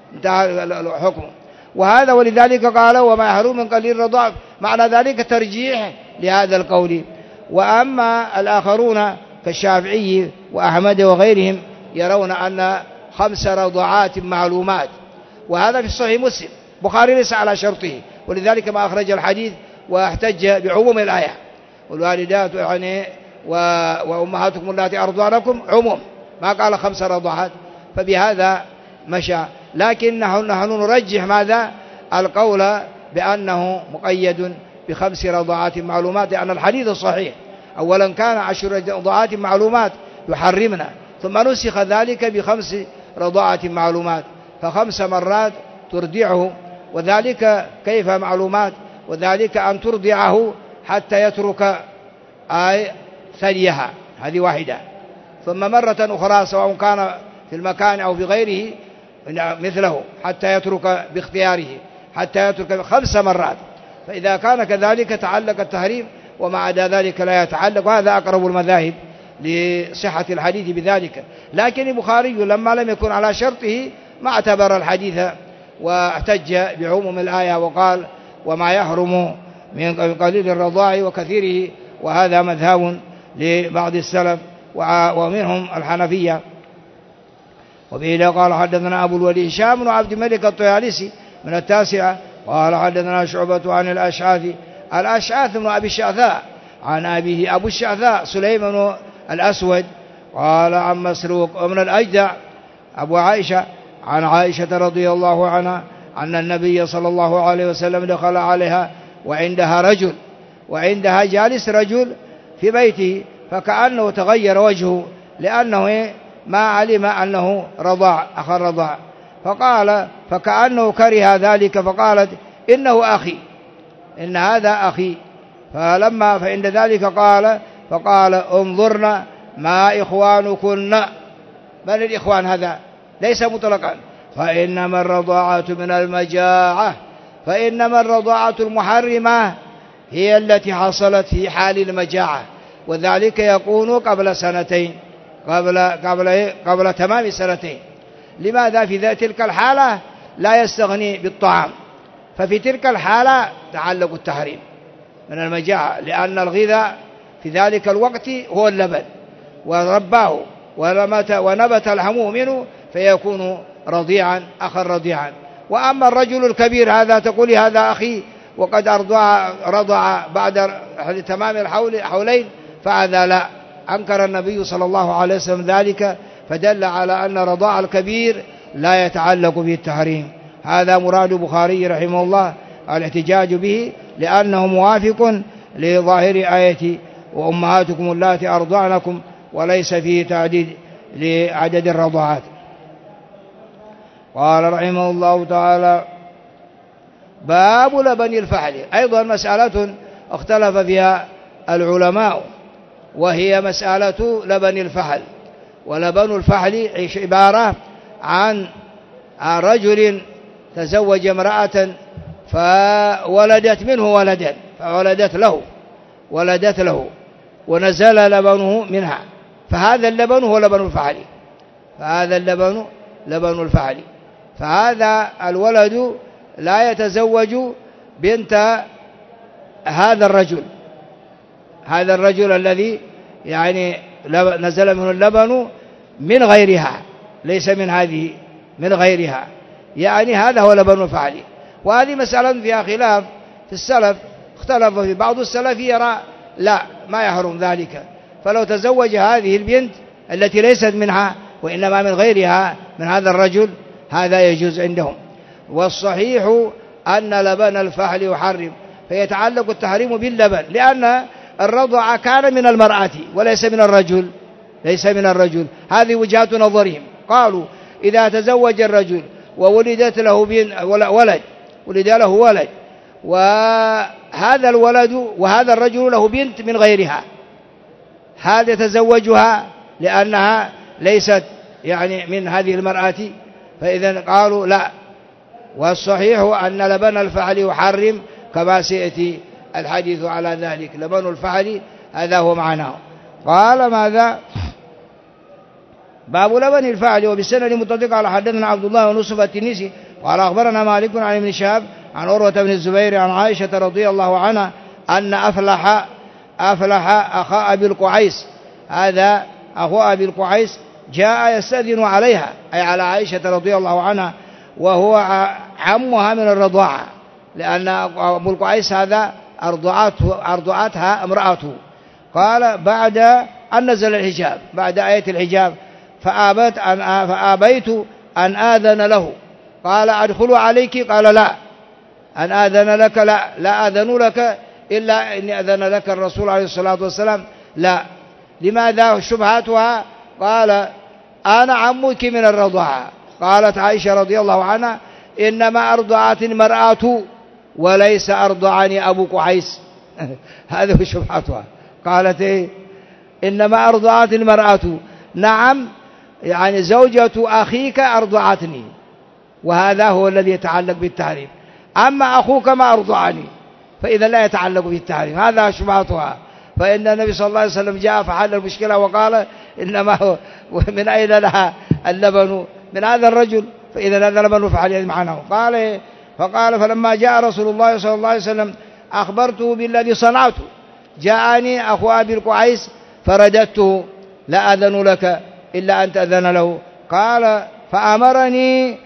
الحكم. وهذا ولذلك قال: وما يحرم من قليل الرضاع، معنى ذلك ترجيح لهذا القول. وأما الآخرون كالشافعي وأحمد وغيرهم يرون أن 5 رضعات معلومات، وهذا في صحيح مسلم. بخاري ليس على شرطه، ولذلك ما أخرج الحديث واحتج بعموم الآية: والوالدات يعني وأمهاتكم اللاتي أرضعنكم، عموم، ما قال 5 رضعات. فبهذا مشى. لكن نحن نرجح ماذا؟ القول بأنه مقيد ب5 رضعات معلومات، لأن الحديث الصحيح أولا كان 10 رضعات معلومات يحرمنا، ثم نسخ ذلك ب5 رضعات معلومات، ف5 مرات ترضعه. وذلك كيف معلومات؟ وذلك أن ترضعه حتى يترك ثديها، هذه واحدة، ثم مرة أخرى سواء كان في المكان أو في غيره مثله حتى يترك باختياره، حتى يترك 5 مرات. فإذا كان كذلك تعلق التحريم، وما عدا ذلك لا يتعلق، وهذا أقرب المذاهب لصحة الحديث بذلك. لكن البخاري لما لم يكن على شرطه ما اعتبر الحديث واحتج بعموم الآية وقال: وما يحرم من قليل الرضاع وكثيره. وهذا مذهب لبعض السلف ومنهم الحنفية. وبه قال: حدثنا أبو الوليد هشام بن عبد الملك الطيالسي من التاسعة قال: حدثنا شعبة عن الأشعث بن أبي الشعثاء عن أبيه أبو الشعثاء سليم بن الأسود قال: عن مسروق من الأجدع أبو عائشة عن عائشة رضي الله عنها أن النبي صلى الله عليه وسلم دخل عليها وعندها جالس رجل في بيته، فكأنه تغير وجهه لأنه ما علم أنه أخ الرضاع، فكأنه كره ذلك، فقالت: إنه أخي، إن هذا أخي. فعند ذلك فقال: انظرنا ما إخوانكن. من الإخوان؟ هذا ليس مطلقا. فإنما الرضاعة من المجاعة، فإنما الرضاعة المحرمة هي التي حصلت في حال المجاعة، وذلك يكون قبل سنتين، قبل تمام سنتين. لماذا؟ في تلك الحالة لا يستغني بالطعام، ففي تلك الحالة تعلق التحريم من المجاعة، لأن الغذاء في ذلك الوقت هو اللبن، ورباه ونبت الحمو منه فيكون رضيعا، أخا رضيعا. وأما الرجل الكبير هذا تقول هذا أخي وقد رضع بعد تمام الحولين، فهذا لا. أنكر النبي صلى الله عليه وسلم ذلك، فدل على أن رضاع الكبير لا يتعلق به التحريم. هذا مراد البخاري رحمه الله الاحتجاج به لأنه موافق لظاهر آية وأمهاتكم اللاتي أرضعنكم، وليس فيه تعديد لعدد الرضعات. قال رحمه الله تعالى: باب لبن الفحل. أيضا مسألة اختلف فيها العلماء، وهي مسألة لبن الفحل. ولبن الفحل عبارة عن رجل تزوج امرأة فولدت منه ولدا، ولدت له ونزل لبنه منها، فهذا اللبن هو لبن الفحل، لبن الفحل. فهذا الولد لا يتزوج بنت هذا الرجل الذي يعني نزل منه اللبن من غيرها، ليس من هذه، من غيرها، يعني هذا هو لبن الفحل. وهذه مسألة فيها خلاف في السلف، اختلف في بعض السلف يرى لا، ما يحرم ذلك، فلو تزوج هذه البنت التي ليست منها وإنما من غيرها من هذا الرجل هذا يجوز عندهم. والصحيح أن لبن الفحل يحرم، فيتعلق التحريم باللبن، لأن الرضع كان من المرأة وليس من الرجل، هذه وجهات نظرهم. قالوا إذا تزوج الرجل وولدت له ولد له ولد، وهذا الولد وهذا الرجل له بنت من غيرها، هذا يتزوجها لأنها ليست يعني من هذه المرأة، فإذا قالوا لا. والصحيح أن لبن الفحل يحرم كما سيأتي الحديث على ذلك. لبن الفحل هذا هو معناه. قال ماذا؟ باب لبن الفحل. وبالسند متصل على حدثنا عبد الله بن يوسف التنيسي قال أخبرنا مالك عن ابن شهاب عن عروة بن الزبير عن عائشة رضي الله عنها أن أفلح أخا أبي القعيس، هذا أخو أبي القعيس، جاء يستأذن عليها، أي على عائشة رضي الله عنها، وهو عمها من الرضاعة، لأن أبو القعيس هذا أرضعتها امرأته. قال بعد أن نزل الحجاب، بعد آية الحجاب، فآبيت أن آذن له. قال أدخل عليك؟ قال لا. أن آذن لك؟ لا آذن لك إلا إن أذن لك الرسول عليه الصلاة والسلام. لا. لماذا؟ شبهاتها. قال أنا عمك من الرضاعة. قالت عائشة رضي الله عنها إنما أرضعت المرأة وليس أرضعني أبو قعيس. هذه شبهاتها. قالت إيه؟ إنما أرضعت المرأة. نعم، يعني زوجة أخيك أرضعتني، وهذا هو الذي يتعلق بالتحريم. أما أخوك ما أرضعني، فإذا لا يتعلق بالتحريم. هذا شبهاتها. فإن النبي صلى الله عليه وسلم جاء فحل المشكلة وقال إنما هو من أين لها اللبن؟ من هذا الرجل، فإذا هذا لبن فحل معناه. فقال فلما جاء رسول الله صلى الله عليه وسلم أخبرته بالذي صنعته، جاءني أخو أبي القعيس فرددته، لا أذن لك إلا أن تأذن له. قال فأمرني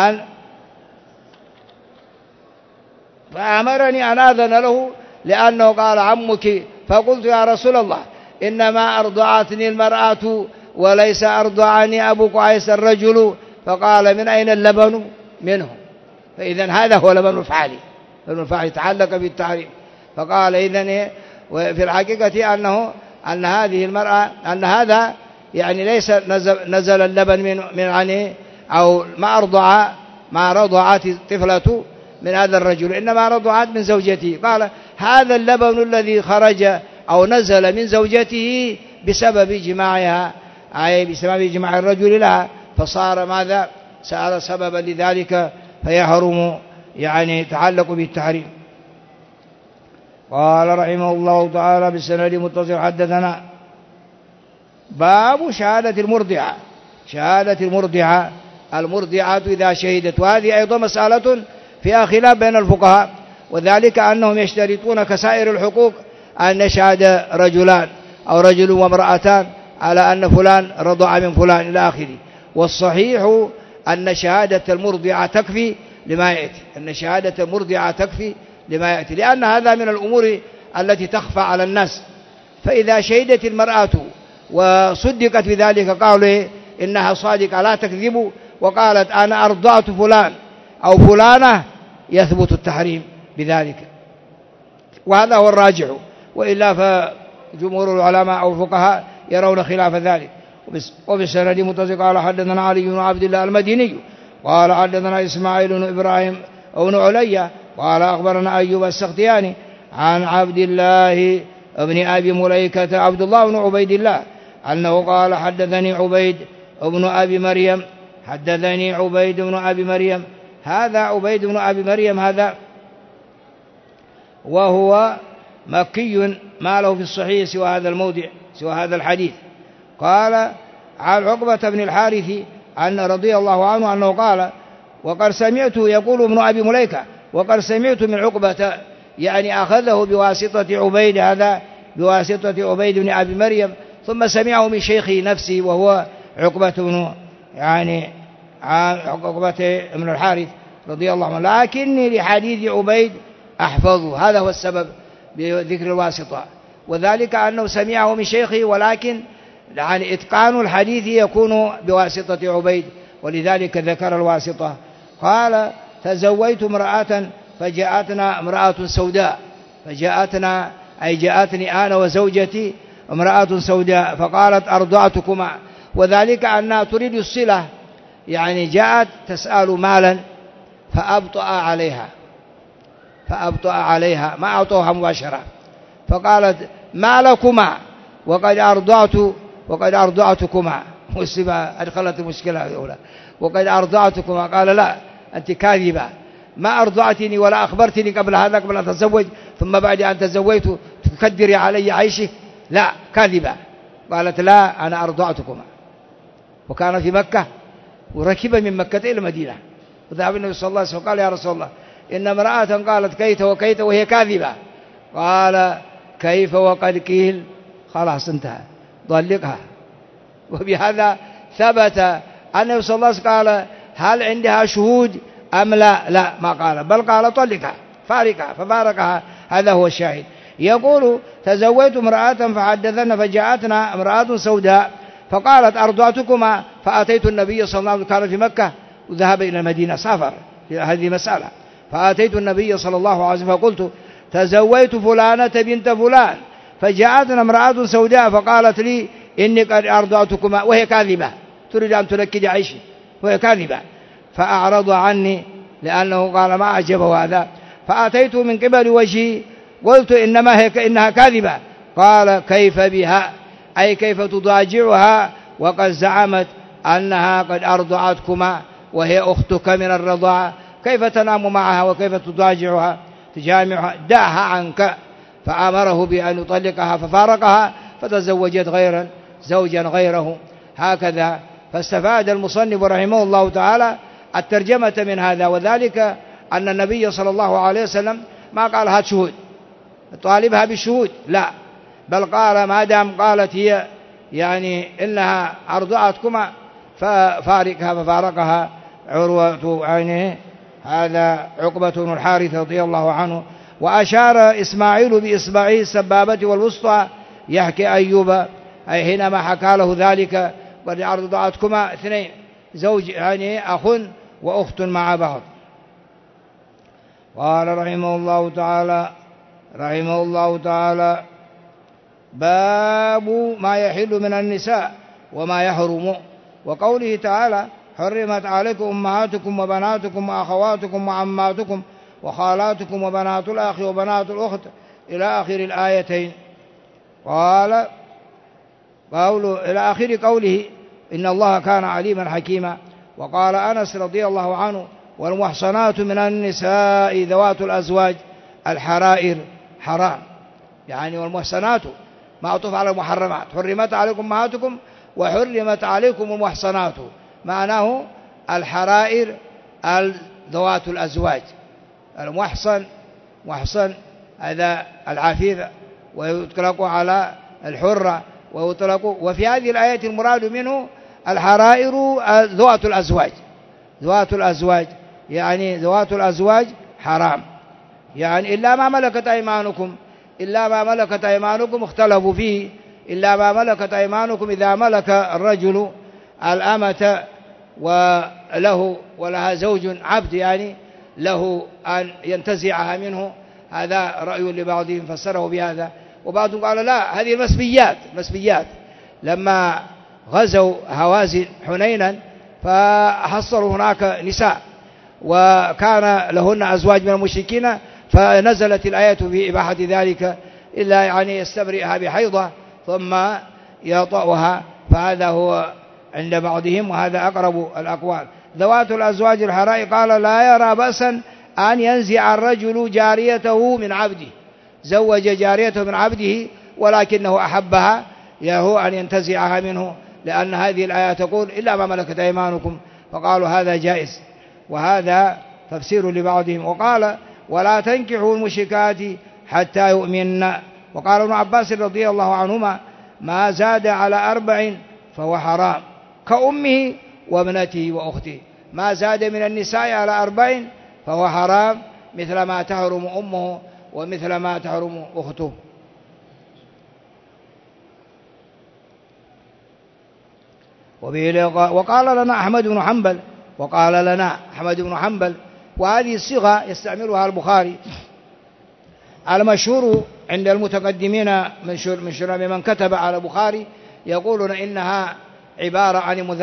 أن آذن له لأنه قال عمك. فقلت يا رسول الله إنما أرضعتني المرأة وليس أرضعني أبو قعيس الرجل. فقال من أين اللبن؟ منه. فإذا هذا هو لبن الفحل. لبن الفحل يتعلق بالتحريم. فقال إذن في الحقيقة أن هذه المرأة أن هذا يعني ليس نزل اللبن من عنه، أو ما رضعت طفلة من هذا الرجل، إنما رضعت من زوجته. قال هذا اللبن الذي خرج أو نزل من زوجته بسبب جماعها، أي بسبب جماع الرجل لها، فصار ماذا؟ صار سببا لذلك، فيحرم يعني تعلق بالتحريم. قال رحمه الله تعالى بالسند متصل حدثنا باب شهادة المرضعة. شهادة المرضعة إذا شهدت، وهذه أيضا مسألة فيها خلاف بين الفقهاء، وذلك أنهم يشترطون كسائر الحقوق أن يشهد رجلان أو رجل وامرأتان على أن فلان رضع من فلان إلى آخره. والصحيح أن شهادة المرضعة تكفي لما يأتي، لأن هذا من الأمور التي تخفى على الناس. فإذا شهدت المرأة وصدقت بذلك قالوا إنها صادقة لا تكذب، وقالت أنا أرضعت فلان أو فلانة، يثبت التحريم. بذلك، وهذا هو الراجح، وإلا فجمهور العلماء أو الفقهاء يرون خلاف ذلك. وبالسند متصل قال حدثنا علي بن عبد الله المديني قال حدثنا إسماعيل بن إبراهيم بن علي قال أخبرنا أيوب السختياني عن عبد الله بن أبي مليكة عبد الله بن عبيد الله أنه قال حدثني عبيد بن أبي مريم هذا عبيد بن أبي مريم هذا وهو مكي ما له في الصحيح سوى هذا الموضع سوى هذا الحديث. قال عن عقبة بن الحارث أن رضي الله عنه أنه قال وقد سمعته يقول ابن أبي مليكة وقد سمعت من عقبة، يعني أخذه بواسطة عبيد، هذا بواسطة عبيد بن أبي مريم، ثم سمعه من شيخه نفسه وهو عقبة بن الحارث رضي الله عنه، لكني لحديث عبيد أحفظه، هذا هو السبب بذكر الواسطة، وذلك أنه سمعه من شيخه، ولكن يعني إتقان الحديث يكون بواسطة عبيد، ولذلك ذكر الواسطة. قال تزوجت امرأة فجاءتنا امرأة سوداء، فجاءتنا أي جاءتني أنا وزوجتي امرأة سوداء فقالت أرضعتكما، وذلك أنها تريد الصلة، يعني جاءت تسأل مالا فأبطأ عليها ما أعطوها مباشرة، فقالت ما لكما وقد أرضعتكما، أدخلت المشكلة الأولى، وقد أرضعتكما، قال لا أنت كاذبة، ما أرضعتني ولا أخبرتني قبل هذا قبل أن أتزوج، ثم بعد أن تزوجت تكدري علي عيشي، لا كاذبة. قالت لا أنا أرضعتكما. وكان في مكة وركب من مكة إلى المدينة، وذهب النبي صلى الله عليه وسلم قال يا رسول الله إن امرأة قالت كيت وكيت وهي كاذبة، قال كيف وقد قيل، خلاص انتهى طلقها. وبهذا ثبت أن النبي صلى الله عليه وسلم قال هل عندها شهود أم لا ما قال، بل قال طلقها فارقها ففارقها، هذا هو الشاهد. يقول تزوجت امرأة فحدثنا فجاءتنا امرأة سوداء فقالت أرضعتكما، فأتيت النبي صلى الله عليه وسلم، كان في مكة وذهب إلى المدينة سافر في هذه مسألة، فأتيت النبي صلى الله عليه وسلم فقلت تزوجت فلانة بنت فلان فجاءتنا امرأة سوداء فقالت لي إني قد أرضعتكما، وهي كاذبة تريد أن تنكد عيشي وهي كاذبة، فأعرض عني لأنه قال ما أعجبه هذا، فأتيت من قبل وجهي قلت إنها كاذبة، قال كيف بها، أي كيف تضاجعها وقد زعمت أنها قد أرضعتكما وهي أختك من الرضاعة، كيف تنام معها وكيف تضاجعها تجامعها، دعها عنك. فأمره بأن يطلقها ففارقها فتزوجت زوجا غيره. هكذا فاستفاد المصنف رحمه الله تعالى الترجمة من هذا، وذلك أن النبي صلى الله عليه وسلم ما قال هات شهود طالبها بالشهود، لا، بل قال ما دام قالت هي يعني إنها أرضعتكما ففارقها ففارقها عروة عينه. هذا عقبة بن الحارث رضي الله عنه. وأشار إسماعيل بإصبعه السبابة والوسطى يحكي أيوب، أي حينما حكى له ذلك قد أرضعتكما اثنين، زوج يعني أخ وأخت مع بعض. قال رحمه الله تعالى باب ما يحل من النساء وما يحرم، وقوله تعالى حرمت عليكم أمهاتكم وبناتكم وأخواتكم وعماتكم وخالاتكم وبنات الأخ وبنات الأخت إلى آخر الآيتين. قال إلى آخر قوله إن الله كان عليما حكيما. وقال أنس رضي الله عنه والمحصنات من النساء ذوات الأزواج الحرائر حرام، يعني والمحصنات معطوف على المحرمات، حرمت عليكم أمهاتكم وحرمت عليكم المحصنات، معناه الحرائر ذوات الأزواج. المحصن هذا العفيف، ويطلق على الحرة، وفي هذه الآية المراد منه الحرائر ذوات الأزواج، يعني ذوات الأزواج حرام، يعني إلا ما ملكت أيمانكم اختلفوا فيه، إلا ما ملكت أيمانكم إذا ملك الرجل الأمة ولها زوج عبد، يعني له أن ينتزعها منه. هذا رأي لبعضهم فسره بهذا، وبعضهم قال لا، هذه المسبيات لما غزوا هوازن حنينا فحصلوا هناك نساء وكان لهن أزواج من المشركين، فنزلت الآية في إباحة ذلك إلا يعني يستبرئها بحيضة ثم يطأها. فهذا هو عند بعضهم، وهذا أقرب الأقوال. ذوات الأزواج الحرائر قال لا يرى بأسا أن ينزع الرجل جاريته من عبده، زوج جاريته من عبده ولكنه أحبها، يهو أن ينتزعها منه، لأن هذه الآية تقول إلا ما ملكت أيمانكم، فقالوا هذا جائز. وهذا تفسير لبعضهم. وقال ولا تنكحوا المشركات حتى يؤمن. وقال ابن عباس رضي الله عنهما ما زاد على 4 فهو حرام، كأمه وابنته وأخته. ما زاد من النساء على 4 فهو حرام، مثل ما تحرم أمه ومثل ما تحرم أخته. وقال لنا أحمد بن حنبل، وهذه الصيغة يستعملها البخاري. المشهور عند المتقدمين من كتب على البخاري يقولون إنها عبارة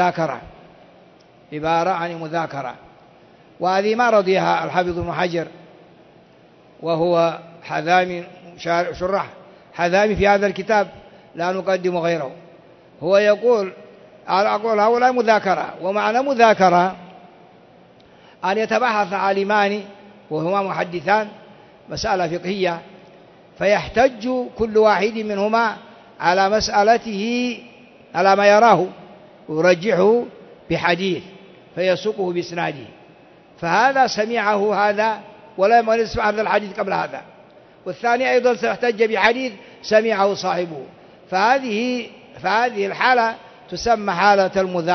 عن مذاكرة، وهذه ما رضيها الحافظ ابن حجر وهو شرح حذامي في هذا الكتاب، لا نقدم غيره. هو يقول هؤلاء مذاكرة، ومعنى مذاكرة أن يتبحث عالمان وهما محدثان مسألة فقهية، فيحتج كل واحد منهما على مسألته على ما يراه ويرجحه بحديث فيسوقه بإسناده. فهذا سمعه هذا ولا يسمع هذا الحديث قبل هذا، والثاني أيضا سيحتج بحديث سمعه صاحبه. فهذه الحالة تسمى حالة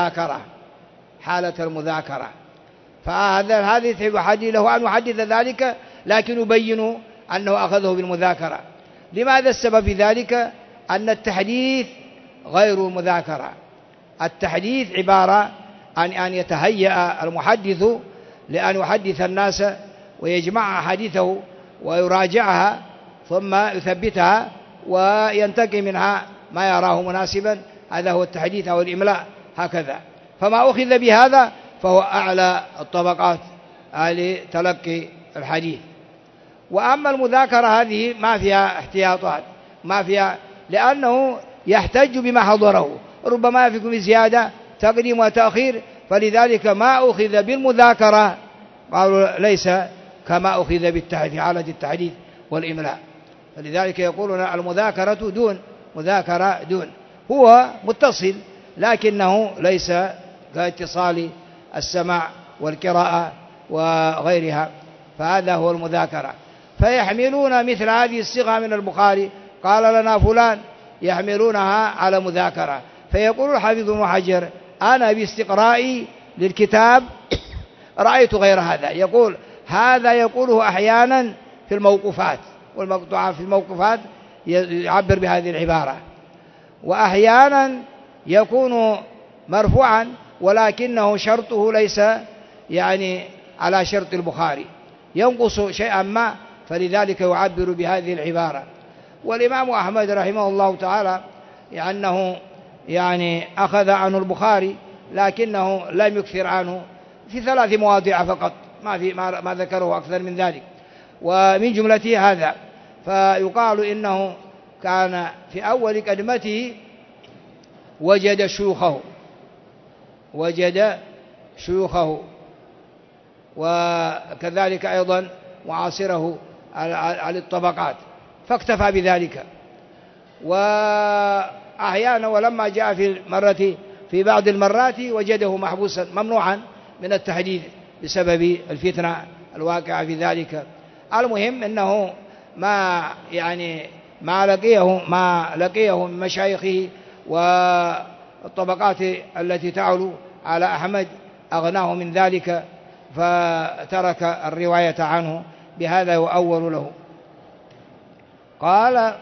المذاكرة. فهذا يتعب حديث له أن يحدث ذلك، لكن يبين أنه أخذه بالمذاكرة. لماذا السبب في ذلك؟ أن التحديث غير المذاكرة. التحديث عبارة عن أن يتهيأ المحدث لأن يحدث الناس ويجمع حديثه ويراجعها ثم يثبتها وينتقي منها ما يراه مناسبا. هذا هو التحديث أو الإملاء هكذا. فما أخذ بهذا فهو أعلى الطبقات لتلقي الحديث. وأما المذاكرة هذه ما فيها احتياطات، لأنه يحتج بما حضره، ربما يكون زيادة تقديم وتأخير، فلذلك ما أخذ بالمذاكرة قالوا ليس كما أخذ بالتحديث حالة التحديث والإملاء. فلذلك يقولون المذاكرة دون هو متصل لكنه ليس كاتصال السماع والقراءة وغيرها، فهذا هو المذاكرة. فيحملون مثل هذه الصيغة من البخاري، قال لنا فلان، يحملونها على مذاكرة. فيقول الحافظ ابن حجر أنا باستقرائي للكتاب رأيت غير هذا. يقول هذا يقوله أحيانا في الموقوفات، والمقطوعة في الموقوفات يعبر بهذه العبارة، وأحيانا يكون مرفوعا ولكنه شرطه ليس يعني على شرط البخاري، ينقص شيئا ما، فلذلك يعبر بهذه العبارة. والإمام أحمد رحمه الله تعالى أنه يعني أخذ عنه البخاري لكنه لم يكثر عنه في 3 مواضع فقط، ما ذكره أكثر من ذلك، ومن جملته هذا. فيقال إنه كان في أول قدمته وجد شيوخه وكذلك أيضا معاصره على الطبقات، فاكتفى بذلك. وأحيانا ولما جاء في بعض المرات وجده محبوسا ممنوعا من التحديث بسبب الفتنة الواقعة في ذلك. المهم أنه ما لقيه من مشايخه والطبقات التي تعلو على أحمد أغناه من ذلك، فترك الرواية عنه. بهذا يؤول له. قال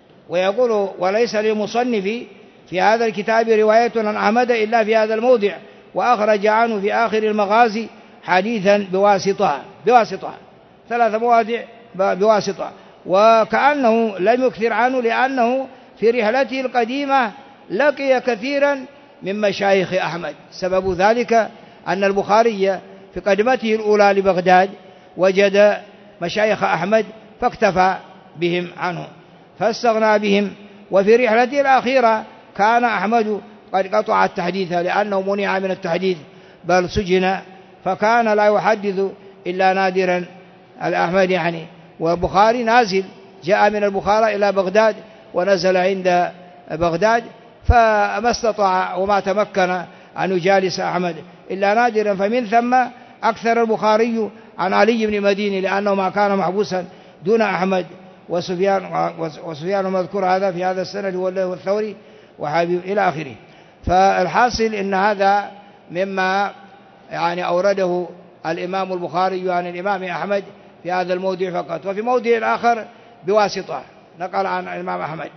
ويقول وليس للمصنف في هذا الكتاب رواية عن أحمد إلا في هذا الموضع وأخرج عنه في آخر المغازي حديثا بواسطة 3 مواضع بواسطة، وكأنه لم يكثر عنه لأنه في رحلته القديمة لقي كثيرا من مشايخ أحمد. سبب ذلك أن البخاري في قدمته الأولى لبغداد وجد مشايخ أحمد فاكتفى بهم عنه فاستغنى بهم، وفي رحلته الأخيرة كان أحمد قد قطع التحديث لأنه منع من التحديث بل سجن، فكان لا يحدث إلا نادرا الأحمد يعني. والبخاري نازل، جاء من البخارى إلى بغداد ونزل عند بغداد، فما استطاع وما تمكن أن يجالس أحمد إلا نادرا، فمن ثم أكثر البخاري عن علي بن مديني لأنه ما كان محبوسا دون أحمد وسفيان مذكور هذا في هذا السند والثوري وحبيب إلى آخره. فالحاصل إن هذا مما يعني أورده الإمام البخاري عن الإمام أحمد في هذا الموضع فقط، وفي موضع آخر بواسطة نقل عن الإمام أحمد.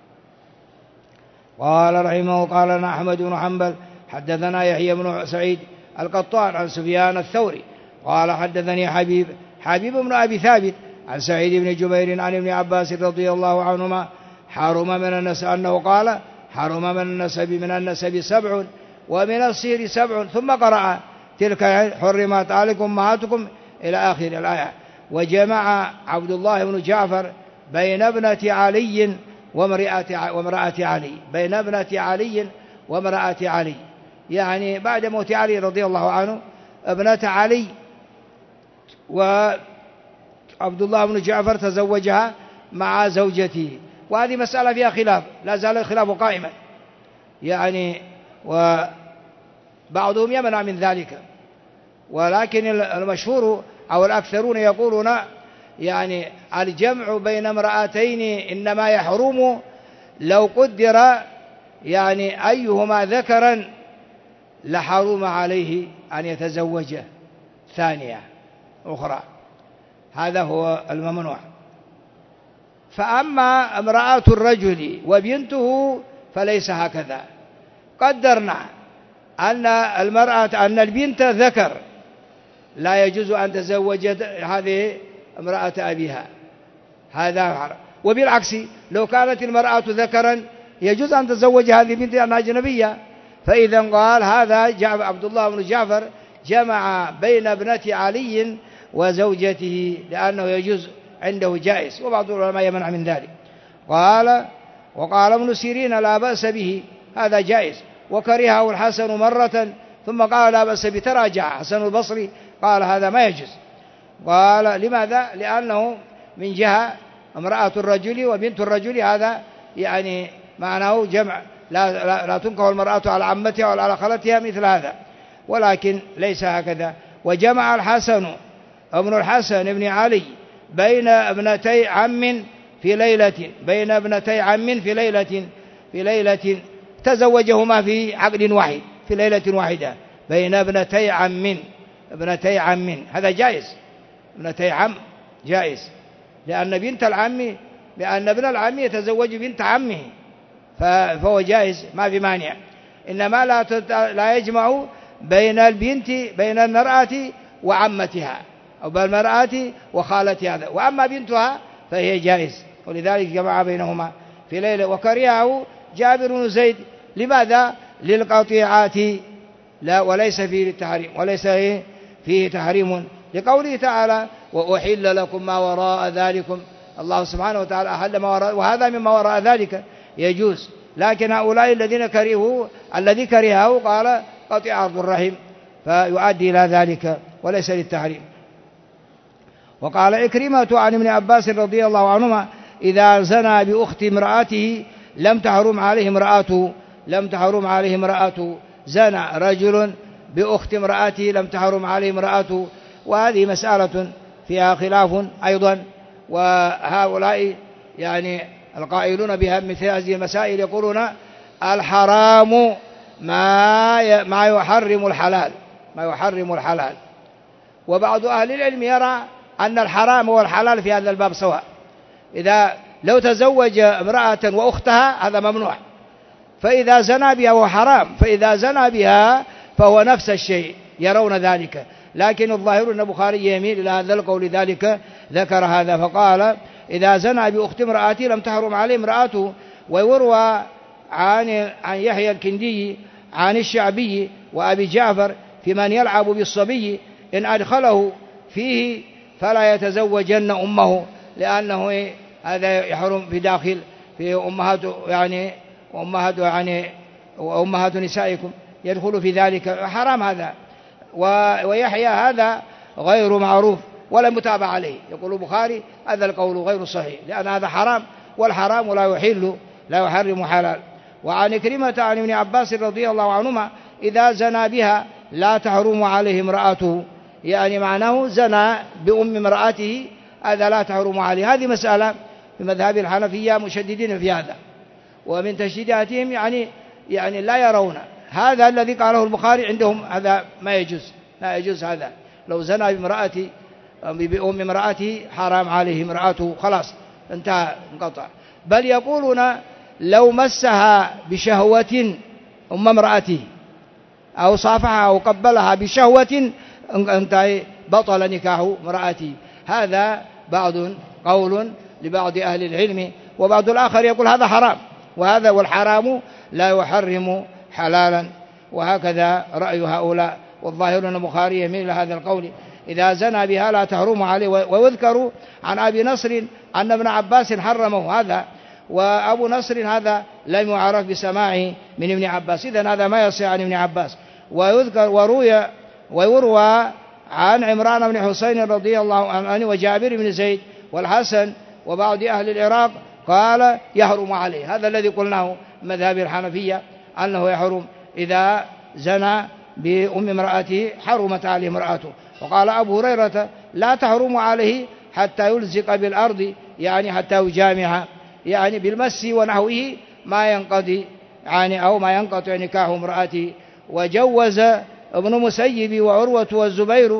قال رحمه قال لنا أحمد بن حنبل حدثنا يحيى بن سعيد القطان عن سفيان الثوري قال حدثني حبيب بن أبي ثابت عن سعيد بن جبير عن ابن عباس رضي الله عنهما حرم من النسب أنه قال حرم من النسب 7 ومن الصهر 7 ثم قرأ تلك حرمت عليكم أمهاتكم إلى آخر الآية. وجمع عبد الله بن جعفر بين ابنة علي وامرأة علي، بين ابنة علي وامرأة علي، يعني بعد موت علي رضي الله عنه ابنة علي، وعبد الله بن جعفر تزوجها مع زوجته، وهذه مسألة فيها خلاف، لا زال الخلاف قائما يعني، وبعضهم يمنع من ذلك، ولكن المشهور أو الأكثرون يقولون يعني الجمع بين امرأتين إنما يحرم لو قدر يعني أيهما ذكرا لحرم عليه أن يتزوج ثانية أخرى، هذا هو الممنوع. فأما امرأة الرجل وبنته فليس هكذا، قدرنا أن البنت ذكر لا يجوز أن تزوج هذه امرأة أبيها، هذا حرام. وبالعكس لو كانت المرأة ذكرا يجوز أن تزوج هذه البنت أنها أجنبية. فإذا قال هذا عبد الله بن جعفر جمع بين ابنة علي وزوجته لأنه يجوز عنده جائز، وبعض العلماء يمنع من ذلك. وقال ابن سيرين لا بأس به، هذا جائز، وكرهه الحسن مرة ثم قال لا بأس به، تراجع حسن البصري قال هذا ما يجوز. قال لماذا؟ لأنه من جهة امرأة الرجل وبنت الرجل، هذا يعني معناه جمع، لا تنكح المرأة على عمتها ولا على خالتها مثل هذا، ولكن ليس هكذا. وجمع الحسن ابن الحسن ابن علي بين ابنتي عم في ليلة، بين ابنتي عم في ليلة تزوجهما في عقد واحد في ليلة واحدة، بين ابنتي عم، هذا جائز، ابنتي عم جائز، لأن ابن العم يتزوج بنت عمه، فهو جائز ما في مانع. إنما لا يجمع بين المرأة وعمتها أو بين المرأة وخالتها، وأما بنتها فهي جائز، ولذلك جمع بينهما في ليلة. وكرهه جابر بن زيد، لماذا؟ للقطيعات، لا وليس فيه تحريم لقوله تعالى وأحل لكم ما وراء ذلكم، الله سبحانه وتعالى أحل ما وراء، وهذا مما وراء ذلك يجوز. لكن هؤلاء الذين الذي كرهه قال قطع عرض الرحم، فيؤدي إلى ذلك وليس للتحريم. وقال عكرمة عن ابن عباس رضي الله عنهما إذا زنى بأخت امرأته لم تحرم عليه امرأته، زنى رجل بأخت امرأته لم تحرم عليه امرأته، وهذه مسألة فيها خلاف أيضا. وهؤلاء يعني القائلون بها مثل هذه المسائل يقولون الحرام ما يحرم الحلال، وبعض أهل العلم يرى أن الحرام والحلال في هذا الباب سواء، إذا لو تزوج امرأة وأختها هذا ممنوع، فإذا زنى بها وحرام، فإذا زنى بها فهو نفس الشيء يرون ذلك. لكن الظاهر أن البخاري يميل إلى هذا القول، لذلك ذكر هذا فقال إذا زنى بأخت امرأته لم تحرم عليه امرأته. ويروى عن يحيى الكندي عن الشعبي وأبي جعفر في من يلعب بالصبي إن أدخله فيه فلا يتزوجن أمه، لأنه هذا يحرم في داخل في أمهات نسائكم يدخل في ذلك حرام هذا. ويحيى هذا غير معروف ولا متابع عليه، يقول البخاري هذا القول غير صحيح لأن هذا حرام، والحرام لا يحرم حلال. وعن كريمة عن ابن عباس رضي الله عنهما إذا زنى بها لا تحرم عليه امرأته، يعني معناه زنى بأم امرأته هذا لا تحرم عليه. هذه مسألة في مذهب الحنفية مشددين في هذا، ومن تشديداتهم يعني لا يرون هذا الذي قاله البخاري عندهم هذا لا يجوز هذا. لو زنى بأم امرأته حرام عليه امرأته، خلاص انتهى انقطع. بل يقولون لو مسها بشهوة أم امرأته أو صافحها أو قبلها بشهوة انتهى بطل نكاح امرأته. هذا قول لبعض أهل العلم، وبعض الآخر يقول هذا حرام، وهذا والحرام لا يحرم حلالا، وهكذا رأي هؤلاء. والظاهر أن البخاري يميل إلى هذا القول إذا زنى بها لا تحرم عليه. ويذكر عن أبي نصر أن ابن عباس حرمه هذا، وأبو نصر هذا لم يعرف بسماعه من ابن عباس، إذن هذا ما يصح عن ابن عباس. ويروى عن عمران بن حسين رضي الله عنه وجابر بن زيد والحسن وبعض أهل العراق قال يحرم عليه. هذا الذي قلناه مذهب الحنفية أنه يحرم إذا زنى بأم امرأته حرمت عليه امرأته. وقال أبو هريرة لا تحرم عليه حتى يلزق بالأرض، يعني حتى يجامع، يعني بالمس ونحوه ما ينقضي أو ما ينقطع نكاح امرأته. وجوز ابن مسيب وعروة والزبير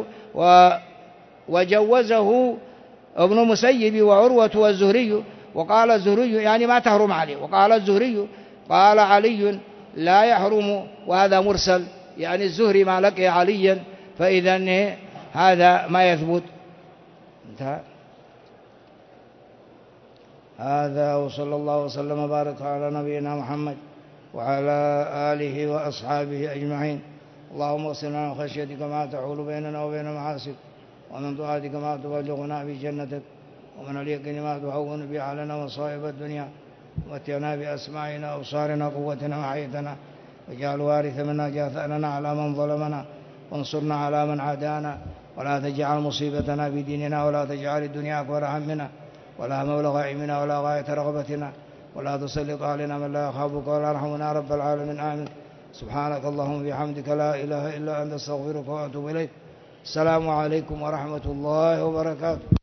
وجوزه ابن مسيب وعروة والزهري، وقال الزهري يعني ما تحرم عليه، وقال الزهري قال علي لا يحرم، وهذا مرسل، يعني الزهري ما لقي عليا، فإذا هذا ما يثبت. انتهى هذا، وصلى الله وسلم وبارك على نبينا محمد وعلى آله وأصحابه أجمعين. اللهم اغفر لنا من خشيتك ما تحول بيننا وبين معاصيك، ومن طاعتك ما تبلغنا بجنتك، ومن اليقين ما تهون به علينا مصائب الدنيا، ومتعنا بأسماعنا وأبصارنا قوتنا وحياتنا، واجعل وارث منا اجعل ثأرنا على من ظلمنا، وانصرنا على من عادانا، ولا تجعل مصيبتنا في ديننا، ولا تجعل الدنيا أكبر همنا ولا مبلغ علمنا ولا غاية رغبتنا، ولا تسلط علينا من لا يخافك ولا يرحمنا رب العالمين. آمين. سبحانك اللهم وبحمدك لا إله إلا أنت استغفرك وأتوب إليك. السلام عليكم ورحمة الله وبركاته.